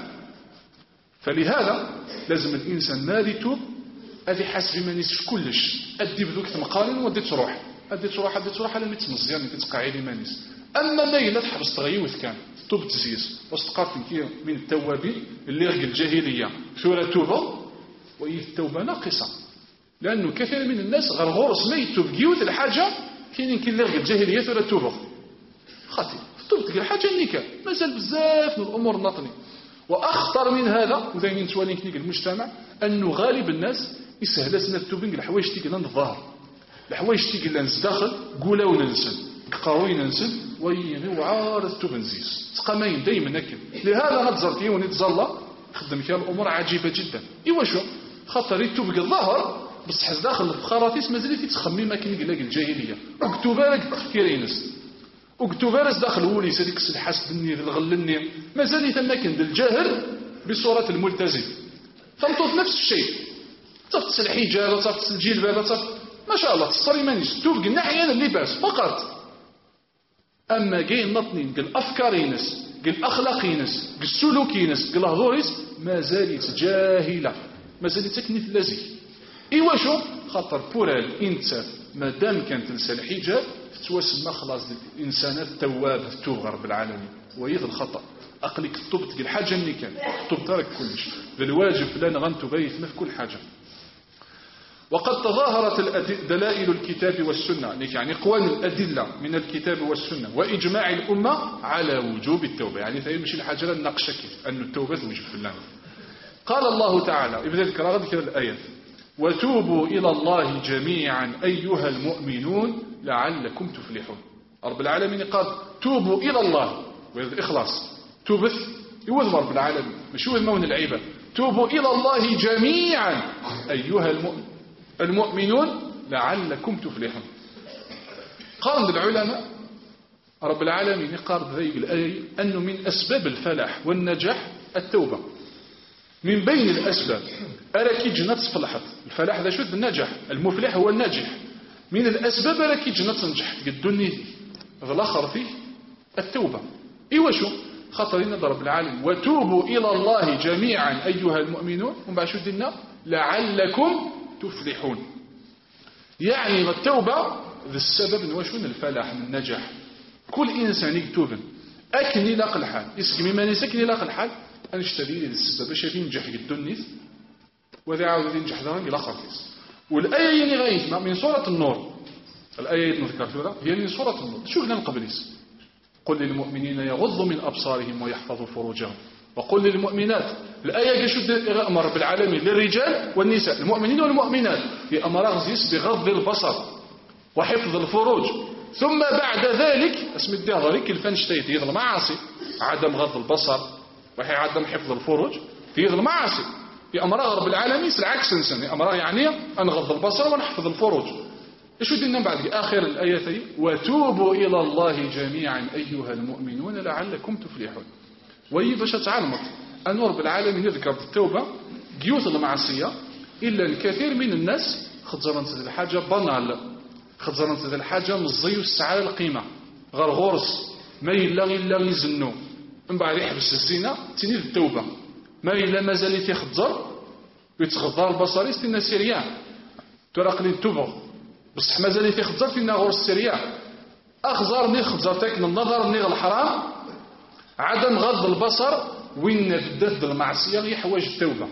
[SPEAKER 1] فلهذا لازم الانسان ما يتوب هذه حسب ما نيسش كلش ادي بذوك مقارن ودي تروح على ميت مزيان تتقاعد ما نيس اما ما الا تحبس تغيوث كان توب تزيز واستقرت من التوابين اللي رجل الجاهليه ثورة توبه وهي التوبه ناقصه لانه كثير من الناس غرغورس ما يتوب جيوت الحاجه كاين اللي رجل الجاهليه ثورة توبه خاطي توب تلقى الحاجه نيكا مازال بزاف من الامور ناطني. واخطر من هذا ودايما نتوالين كنيك المجتمع انه غالب الناس يسهل سنه التوبين الحوايج تيجي لنا الظاهر الحوايج تيجي لنا الداخل قولا وننسل قروي ننسل وين وعار التوبنزيس تقامين دائما هكا. لهذا نتزرتي ونتزلى خدم فيها الامور عجيبه جدا شو خاطر يتوب الظاهر بصح داخل الفخاراتيس مازال تتخمم ما كاين قال الجاهليه وكتوبه لك التفكيرينس وكتوبه راس داخل وليس هذيك الحسد النير الغل النير مازال تماكن بالجاهل بصوره الملتزم فمطوط نفس الشيء تفصل الحجاب تفصل الجلباب ما شاء الله تصري مانيش توب قلنا احيانا اللباس فقط. اما كاين نطنين قال افكارينس قال اخلاقينس قال سلوكينس قال هضوريس مازالت جاهله مازالت تكني في اللازم شو خاطر بورال انت مادام كانت تنسى الحجاب تتوسم خلاص الانسانات توابه توب رب العالمين ويغ الخطا اقلك طبت قال حاجه اللي كان طب ترك كلش بالواجب فلان غنتبيثنا في كل حاجه. وقد تظاهرت دلائل الكتاب والسنة يعني قوان الأدلة من الكتاب والسنة وإجماع الأمة على وجوب التوبة يعني ثاني مش الحاجة النقشة أن التوبة توجب في الله. قال الله تعالى يبدأ ذكر غير كذا الآيات وتوبوا إلى الله جميعا أيها المؤمنون لعلكم تفلحون. رب العالمين قال توبوا إلى الله وهذا الإخلاص توبث يوذ رب العالمين مش يوذ مون العباد توبوا إلى الله جميعا أيها المؤمنون لعلكم تفلحون. قال العلماء رب العالمين قال ذي الآية أنه من أسباب الفلاح والنجاح التوبة من بين الأسباب أراكي جنة صفلحت الفلاح ذا شد النجاح المفلح هو الناجح من الأسباب أراكي جنة نجحت الدنيا هذا الآخر فيه التوبة. إيوا شو خاطرين ضرب العالم وتوبوا إلى الله جميعا أيها المؤمنون ومن بعد شو دينا لعلكم تفلحون. يعني التوبة ذا السبب نواشون الفلاح من النجاح. كل إنسان يكتوب أكن يلاق الحال يسكي مما نسكن يلاق الحال أنشتري لي السبب باش ينجح الدنيا وذا عاود ينجح ذا إلى خرطيس. والآية يعني غايثنا من سورة النور. الآية نذكر فيها هي من سورة النور. شو قلنا القبليس قل للمؤمنين يغضوا من أبصارهم ويحفظوا فروجهم وقل للمؤمنات. الآية شو أمر بالعالمين للرجال والنساء المؤمنين والمؤمنات بأمر غزيس بغض البصر وحفظ الفروج. ثم بعد ذلك اسم الدهر الفن شتيت يظل المعاصي عدم غض البصر وحي عدم حفظ الفروج في يظل المعاصي في أمر رب العالمين العكس إنسان أمر يعني أن غض البصر ونحفظ الفروج. إيش ودينا بعد آخر الآية وتوبوا إلى الله جميعا أيها المؤمنون لعلكم تفلحون. وهي باش تعلمت أن رب العالمين يذكر التوبة جيوت المعصية إلا الكثير من الناس خزرنت هذه الحاجة بنال خزرنت هذه الحاجة مزي والسعر القيمة غير غرس ما إلا يزنو من بعد يحبس الزنا تنيد التوبة ما إلا مازال يخزر ويتغضر البصر يستنى سريان تراق لي التوبة بصح مازال يخزر فينا غرس سريان أخزرني خزرتك من النظر نيغ الحرام عدم غض البصر وين بدات المعصية يحوج التوبة.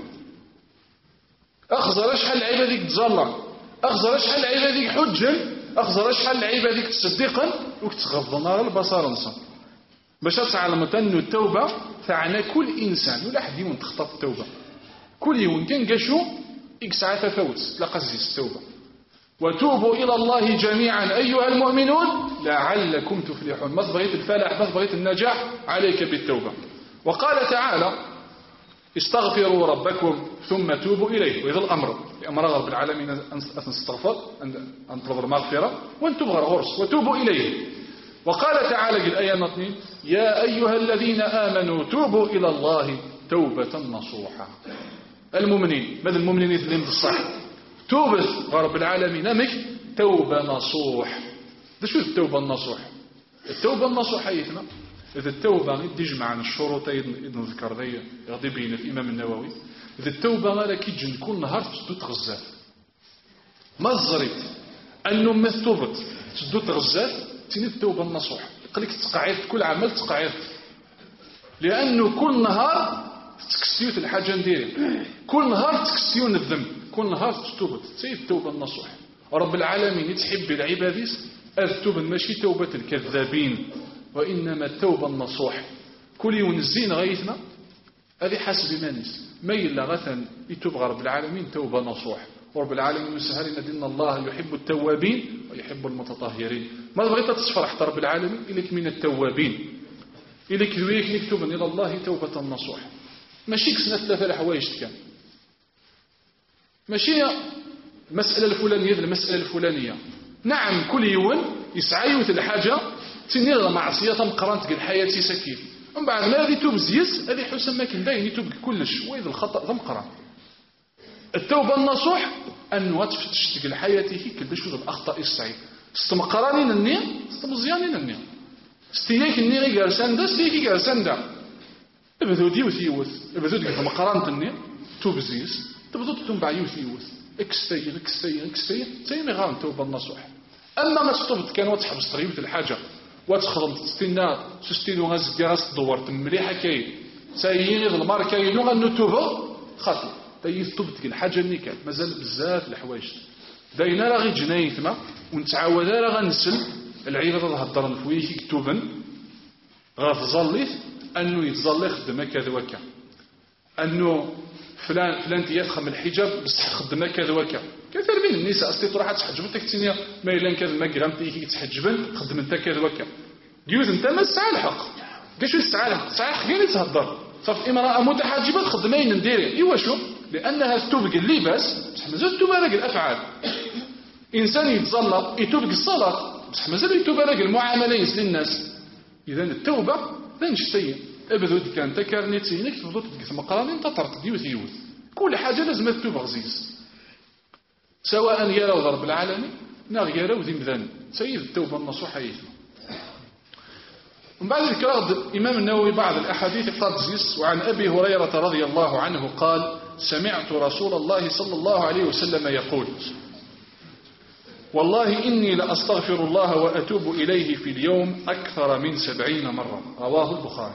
[SPEAKER 1] أخزر شحال العيبة ذيك تزلق أخزر شحال العيبة ذيك حجا أخزر شحال العيبة ذيك تصدقا وتغض نار البصر نصا باش تعلم أن التوبة تعني كل إنسان ولا حد يمون تخطط التوبة كل يوم كان قشو إكسعة تفوت تلقى زيس التوبة. وتوبوا إلى الله جميعا أيها المؤمنون لعلكم تفلحون. ما بغيت الفلاح ما بغيت النجاح عليك بالتوبة. وقال تعالى استغفروا ربكم ثم توبوا إليه. وإذا الأمر لأمر رب العالمين أن تستغفر أن تطلب المغفرة وأن تبغى غرس وتوبوا إليه. وقال تعالى في الآية 2 يا أيها الذين آمنوا توبوا إلى الله توبة نصوحا. المؤمنين ماذا المؤمنين يثلين بالصح توبة رب العالمين أمك توبة نصوح. ده شو التوبة النصوح؟ التوبة النصوح أيثنا إذا التوبة تجمع عن الشروط إذن ذكر ذي يغضي بين الإمام النووي. إذا التوبة ما لك يجن كل نهار تسدو تغزال ما الزريت أنه مثوبت تسدو تغزال تني التوبة النصوح يقلك تقعيد كل عمل تقعيد لأنه كل نهار تكسيوت الحاجة نديري كل نهار تكسيون الذنب كل نهار تتوبت سيد التوبة النصوح. رب العالمين يتحب العباديس التوبة ماشي توبة الكذابين وإنما التوبة النصوح. كل يوم الزين غيثنا هذه حسب مانيس ما إلا غثا يتوب رب العالمين توبة نصوح. ورب العالمين يسهل إن الله يحب التوابين ويحب المتطهرين. ما بغيت تصفر حتى رب العالمين إليك من التوابين إليك ذويك نكتب إلى الله توبة نصوح. ماشي كسنا ثلاثة الحوايج كان ماشي المسألة الفلانية المسألة الفلانية. نعم كل يوم يسعى يوث الحاجة تنير المعصية مقرانت قل حياتي سكين ومن بعد ما هذه توب زيز هذه حسن ما كان داين يتوب كلش وإذا الخطأ مقران. التوبة النصوح أن وتفتش تقل حياتي كلش وذا الأخطاء السعيد استمقرانين النية استمزيانين النية استياك النية يقارسان دا استياك يقارسان دا ابذو ديوث يوث ابذو ديوث مقرانت النية توب زيز تبدو تنبع يوث يوث اكستين تسيني غان توبة النصوح. أما ما تطبت كان وتحب ستغيبت الحاجة وتخضم تستنى سستينو غازك غاز تدور تمليحة كاين ساييني ذا المار كاين لغا نتوبة خاطي تايث طبت الحاجة اللي كانت مازال بزاف الحوايج داينا راه غي جنايثما ونتعاود راه غنسل العيبة تهضر نفويه كتوبا غتظليث أنه يتظلي خدمة كذا وكا أنه فلان تيخدم الحجاب بصح خدمه كذا وكا. كثير من النساء استي تروح تحجب انت كتنيا ما الا كذا ما غرامتي كي تحجبن خدم انت كذا وكا جوز انت ما تسعى الحق كاش تسعى الحق تسعى غير تهضر صافي امراه متحجبه خدمين نديري ايوا شو لانها تتوب اللباس بصح مازال تتوب راجل الافعال. انسان يتظلم يتوب الصلاه بصح مازال يتوب راجل المعاملات للناس. اذا التوبه لا نشتي ابذو كان تكرنيتينك تفضل تدقس مقرانين تطرت ديوث كل حاجة لازم تتوب غزيز سواء يراو رب العالمين ناغ يراو ذي مذان سيد التوبة النصوحة يثم. ومن بعد ذكر الإمام النووي بعض الأحاديث القدسية. وعن أبي هريرة رضي الله عنه قال: سمعت رسول الله صلى الله عليه وسلم يقول: والله إني لأستغفر الله وأتوب إليه في اليوم أكثر من 70 مرة. رواه البخاري.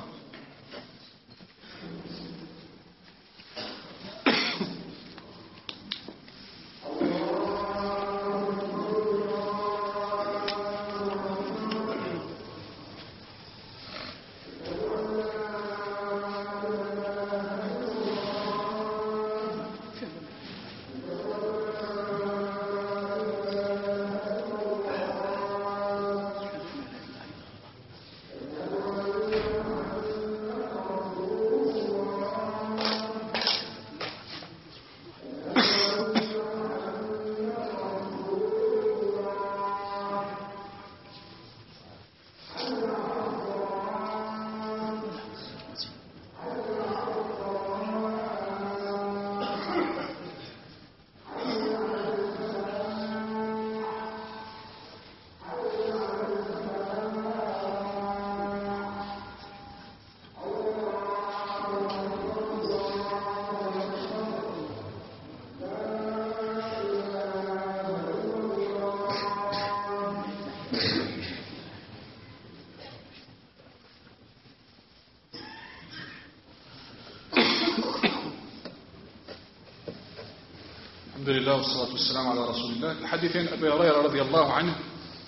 [SPEAKER 1] الحمد لله والصلاة والسلام على رسول الله. الحديثين أبي هريرة رضي الله عنه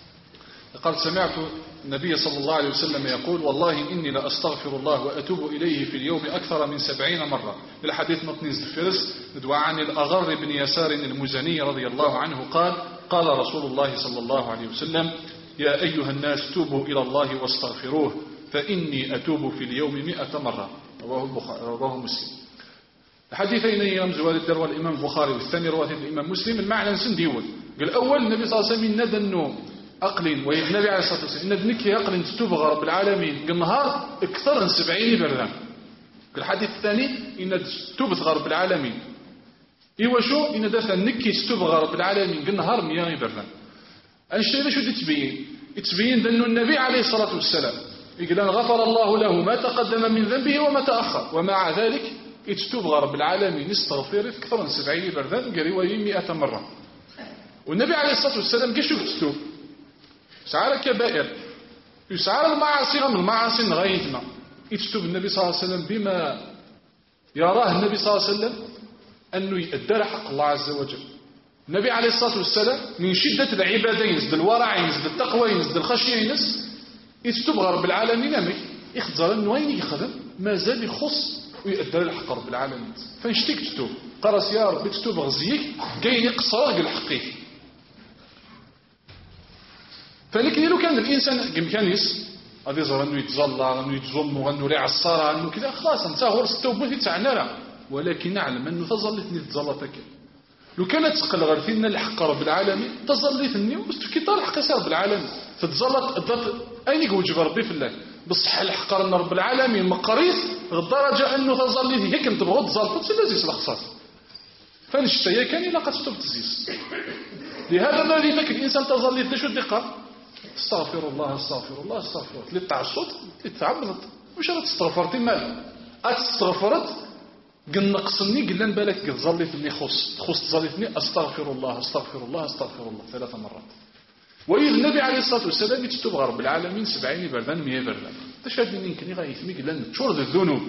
[SPEAKER 1] قال: سمعت النبي صلى الله عليه وسلم يقول: والله إني لأستغفر الله وأتوب إليه في اليوم أكثر من 70 مرة. الحديث نطنيز الفرس ندوى عن الأغر بن يسار المزني رضي الله عنه قال: قال رسول الله صلى الله عليه وسلم: يا أيها الناس توبوا إلى الله واستغفروه فإني أتوب في اليوم 100 مرة. رواه مسلم. الحديثين يرمز والد رواه الإمام البخاري، والثاني رواه الإمام مسلم. المعنى نسنديول. قال الأول النبي صلى الله عليه وسلم إن ذنو أقلين والنبي عليه الصلاة والسلام إن ذنك أقلين تتوبغ رب العالمين قال نهار أكثر من 70 بردان. الحديث الثاني إن تتوبغ رب العالمين إيوا شو إن دفع نكي تتوبغ رب العالمين قال نهار 100 بردان. الشيء شو يتبين ذنو النبي عليه الصلاة والسلام يقول أن غفر الله له ما تقدم من ذنبه وما تأخر، ومع ذلك يتوبغ رب العالمين يستغفر أكثر من 70 بردان قال رواية 100 مرة. والنبي عليه الصلاة والسلام قال شو تتوب؟ يسعى الكبائر، يسعى المعاصي من المعاصي غايتنا. يتوب النبي صلى الله عليه وسلم بما يراه النبي صلى الله عليه وسلم أنه يؤدى حق الله عز وجل. النبي عليه الصلاة والسلام من شدة العبادة ينزد الورع ينزد التقوى ينزد الخشية يتوب رب العالمين أمك يخزر أنه وين يخدم ما زال يخص ويؤدى الحق رب العالمين. فنشتيك تتوب قرص يا ربي تتوب غزيك كاين يقصر الحقيق. فلكن لو كان الإنسان كان غادي يظهر أنه يتظلى أنه يتظلم وأنه لا عصارة أنه كذا خلاص انت هو التوبة تاعنا لا، ولكن نعلم أنه تظلتني تظلتك. لو كانت تقل غرفينا الحق رب العالمين تظلتني وكي طال الحق رب العالمين تتظلت أين يوجب ربي في الله بصح الحق رب العالمين مقريص لدرجة أنه تظلتني هيك انت بغض ظلت لازيس الأخصاص فنشتهي كان إلا قد تبتزيس. لهذا الذي فكر الإنسان تظلت شو الدقة استغفر الله استغفر الله استغفر الله للتعصد للتعبد واش راه تستغفرت مال استغفرت قل نقصني قل لن بالك قل ظلتني خص ظلتني استغفر الله استغفر الله استغفر الله 3 مرات. وإذ النبي عليه الصلاة والسلام يتوب رب العالمين 70 بردان 100 بردان تشهد من يمكن يغيثمي قل لن تشور الذنوب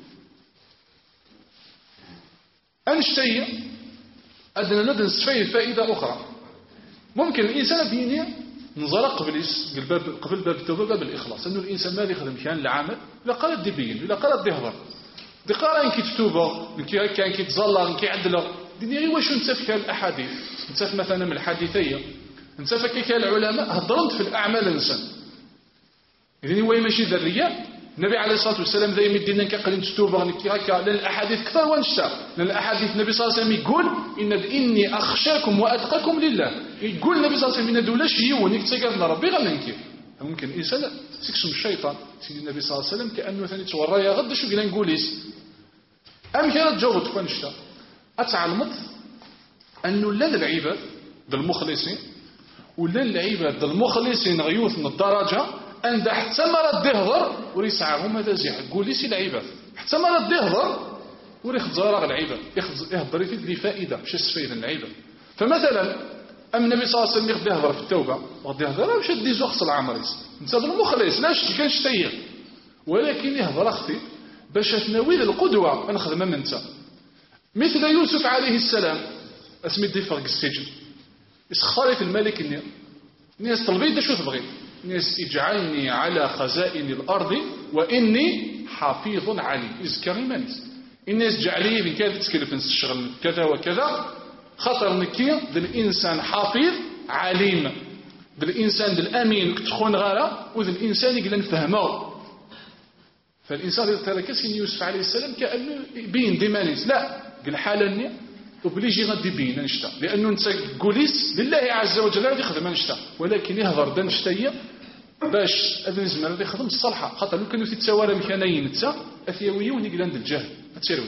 [SPEAKER 1] أنشتي أدنى ندنس فيه فائدة أخرى. ممكن الإنسان بيني نظر قبل باب التوبة باب الإخلاص أنه الإنسان ما يخدم كان العمل لا قال دبين ولا قال دهضر دي قال إنك تتوبة إنك كان كيتظلر إنك يعدل دنيا واش نتفك الأحاديث نتفك مثلا من الحديثية نتفك العلماء هضرت في الأعمال الإنسان إذن هو ماشي ذرية. النبي عليه الصلاة والسلام ذا يمدينا كقلين تتوبة لأن الأحاديث كثر ونشتا لأن الأحاديث النبي صلى الله عليه وسلم يقول إني أخشاكم وأتقاكم لله. يقول النبي صلى الله عليه وسلم إن دولاش يوون يكتقرنا ربي غننكي ممكن الإنسان تكسم الشيطان سيدي النبي صلى الله عليه وسلم كأنه ثاني تورى يا غد شو قلنا نقوليس أم كانت جاوبت فنشتا أتعلمت أنه لا العباد بالمخلصين ولا العباد المخلصين غيوث من الدرجة عند حتى ما راه يهضر وريسعى هما تازيح قولي سي العباد حتى ما راه يهضر وريخزر راه العباد يهضر يفيد لي فائده ماشي استفيد العباد. فمثلا النبي صلى الله عليه وسلم يغدي يهضر في التوبه وغادي يهضر باش ديزو خص العمريس انت بالمخلص لا شتي كانش تاير ولكن يهضر اختي باش تناوي القدوه نخدم من انت مثل يوسف عليه السلام اسمي دي فرق السجن اسخري في الملك الناس طلبي شو تبغي الناس اجعلني على خزائن الارض واني حفيظ عليم اذكر المنس الناس جعليه من كذا تكلف الشغل كذا وكذا خطر نكي الانسان حفيظ عليم الانسان الامين تخون غاله وذا الانسان يقدر نفهمه. فالانسان ترى كاسين يوسف عليه السلام كانه بين ديمانيس لا قال حالا وبليجي غادي بين نشتا لانه انت قوليس لله عز وجل غادي يخدم نشتا ولكن يهضر دا نشتيه باش هذا الزمان غادي يخدم الصالحه خاطر لو كانوا تتساوى مكانين نتا اثيويون يقول عند الجهل تسيروا.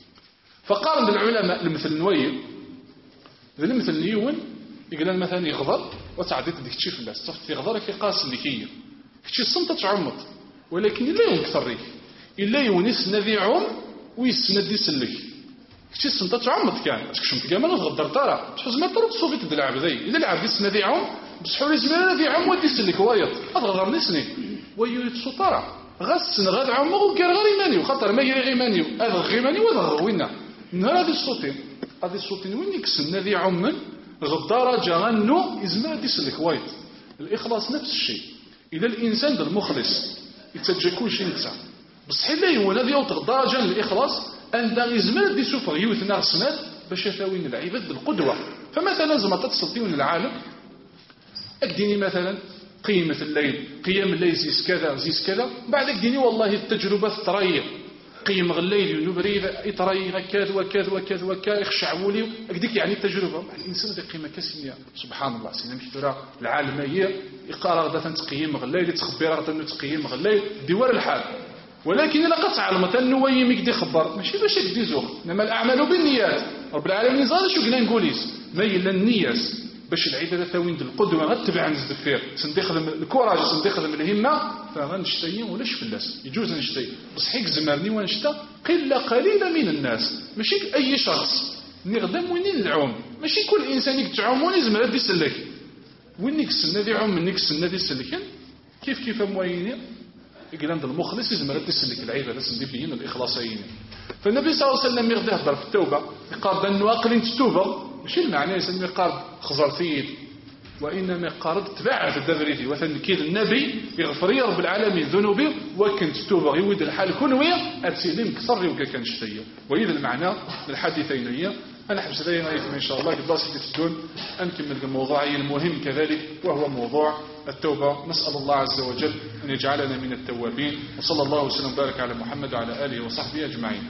[SPEAKER 1] فقارن العلماء المثل نويل ذا المثل نيون يقول مثلا يغضب وتعديت ديك الشيء في الناس صفت يغضب كي قاس اللي كي كشي الصمت تعمط ولكن الا يوم كثر ريك الا يونس نذي عم ويسند يسلك كشي الصمت تعمط كان كشمت كامل غدر ترى تحوز ما طرق صوفي تدلع بذي اذا لعب يسند عم بصحوري زمان نذي عم ودي يسلك وايط اضغر نسني ويتصو ترى غسن غاد عمو وكان غير يماني وخاطر ما يري غيماني هذا غيماني وهذا وينا نهار هذه الصوتين هذه الصوتين وين يكسن نذي عم غدارة جغنو إزماء دي سلك وايد. الإخلاص نفس الشيء إذا الإنسان ده المخلص يتسجى كل شيء نتسع بصحي لا يوان هذا يوتغ درجة الإخلاص أن دا إزماء دي سوفر يوثنا غسنات باش يثاوين العباد بالقدوة. فمثلا زما تتصديون العالم أكديني مثلا قيمة الليل قيام الليل زيس كذا زيس كذا بعد أكديني والله التجربة الطرية قيم الليل ونبري يطري كذا وكذا وكذا وكذا يخشعولي أكديك يعني التجربة الإنسان ذي قيمة كسمية سبحان الله سينا مشترى العالمية يقرأ غدا تقييم غليل تخبر غدا تقييم غليل ديوار الحال ولكن إلا قد تعلمت أنه ويمك دي خبر ماشي باش يدي زوق إنما الأعمال بالنيات رب العالمين زال شو قلنا نقوليس ما إلا النياس باش العبادة ثاوين القدوة غتبع عن الدفير سندخدم الكوراج سندخدم الهمة فغنشتي ولاش فلاس يجوز نشتي بصحيك زمرني ونشتا قلة قليلة من الناس ماشي أي شخص نخدم وين العوم ماشي كل إنسان يتعوم ونزمر دي سلك وين السنة دي عوم منك السنة دي سلكين كيف موينين يقول عند المخلص يزمر دي سلك العبادة سندي بين الإخلاصيين. فالنبي صلى الله عليه وسلم يغدي يهضر في التوبة يقال بأنه أقل تتوبة ماشي المعنى يسمي قارب خزرتيد وإنما قارب تبعت الدبريتي وثنكيد النبي يغفر يا رب العالمين ذنوبي وكنت توبة يود الحال كنوية أتسلم كثر وكان شتية وإذا المعنى الحديثين هي أنا حبس ذي إن شاء الله قد باسي تدون أنكمل الموضوع المهم كذلك وهو موضوع التوبة. نسأل الله عز وجل أن يجعلنا من التوابين وصلى الله وسلم وبارك على محمد وعلى آله وصحبه أجمعين.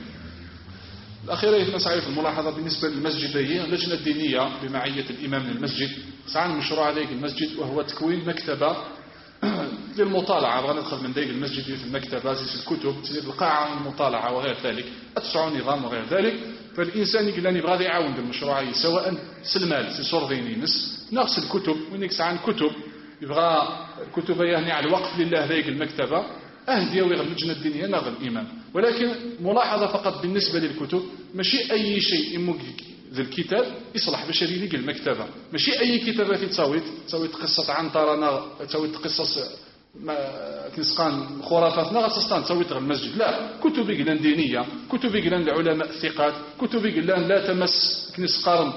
[SPEAKER 1] الأخيرة يتمسعي في الملاحظة بالنسبة للمسجد هي اللجنة الدينية بمعية الإمام للمسجد سعى مشروع عليك المسجد وهو تكوين مكتبة للمطالعة بغا ندخل من ديك المسجد في المكتبة زي الكتب تسير القاعة المطالعة وغير ذلك أتسع نظام وغير ذلك. فالإنسان يقول لاني بغا يعاون بالمشروع سواء سلمال سيصور ذيني نفس الكتب وينك سعى كتب يبغى الكتب يعني على الوقف لله ذيك المكتبة أهدي ويغل اللجنة الدينية نغل الإمام. ولكن ملاحظة فقط بالنسبة للكتب ماشي أي شيء يمك ذا الكتاب يصلح باش يليق المكتبة ماشي أي كتابة تسويت قصة عنترنا تسويت قصص كنسقان خرافاتنا غتسطان تسويت غير المسجد لا كتب يقلان دينية كتب يقلان العلماء الثقات كتب يقلان لا تمس كنسقارن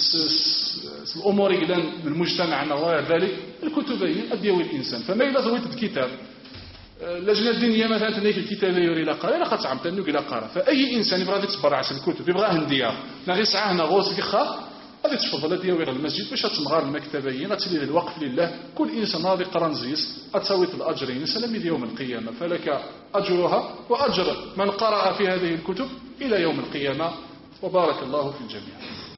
[SPEAKER 1] الأمور يقلان بالمجتمع وغير ذلك الكتب هي أديوي الإنسان. فما إلا زويت الكتاب اللجنة الدينية مثلا تنيك الكتاب يوري لا قرا لا خاص عمتنو إلى قرا فأي إنسان يبغى يتصبر على الكتب يبغى هندية نغي ساعة نغوص كخا غادي تفضل ديال ويغ المسجد باش تمغار المكتبين غتسلي الوقف لله كل إنسان راضي قرا نزيس غتساوي الأجرين سلام يوم القيامة فلك أجرها وأجر من قرأ في هذه الكتب إلى يوم القيامة وبارك الله في الجميع.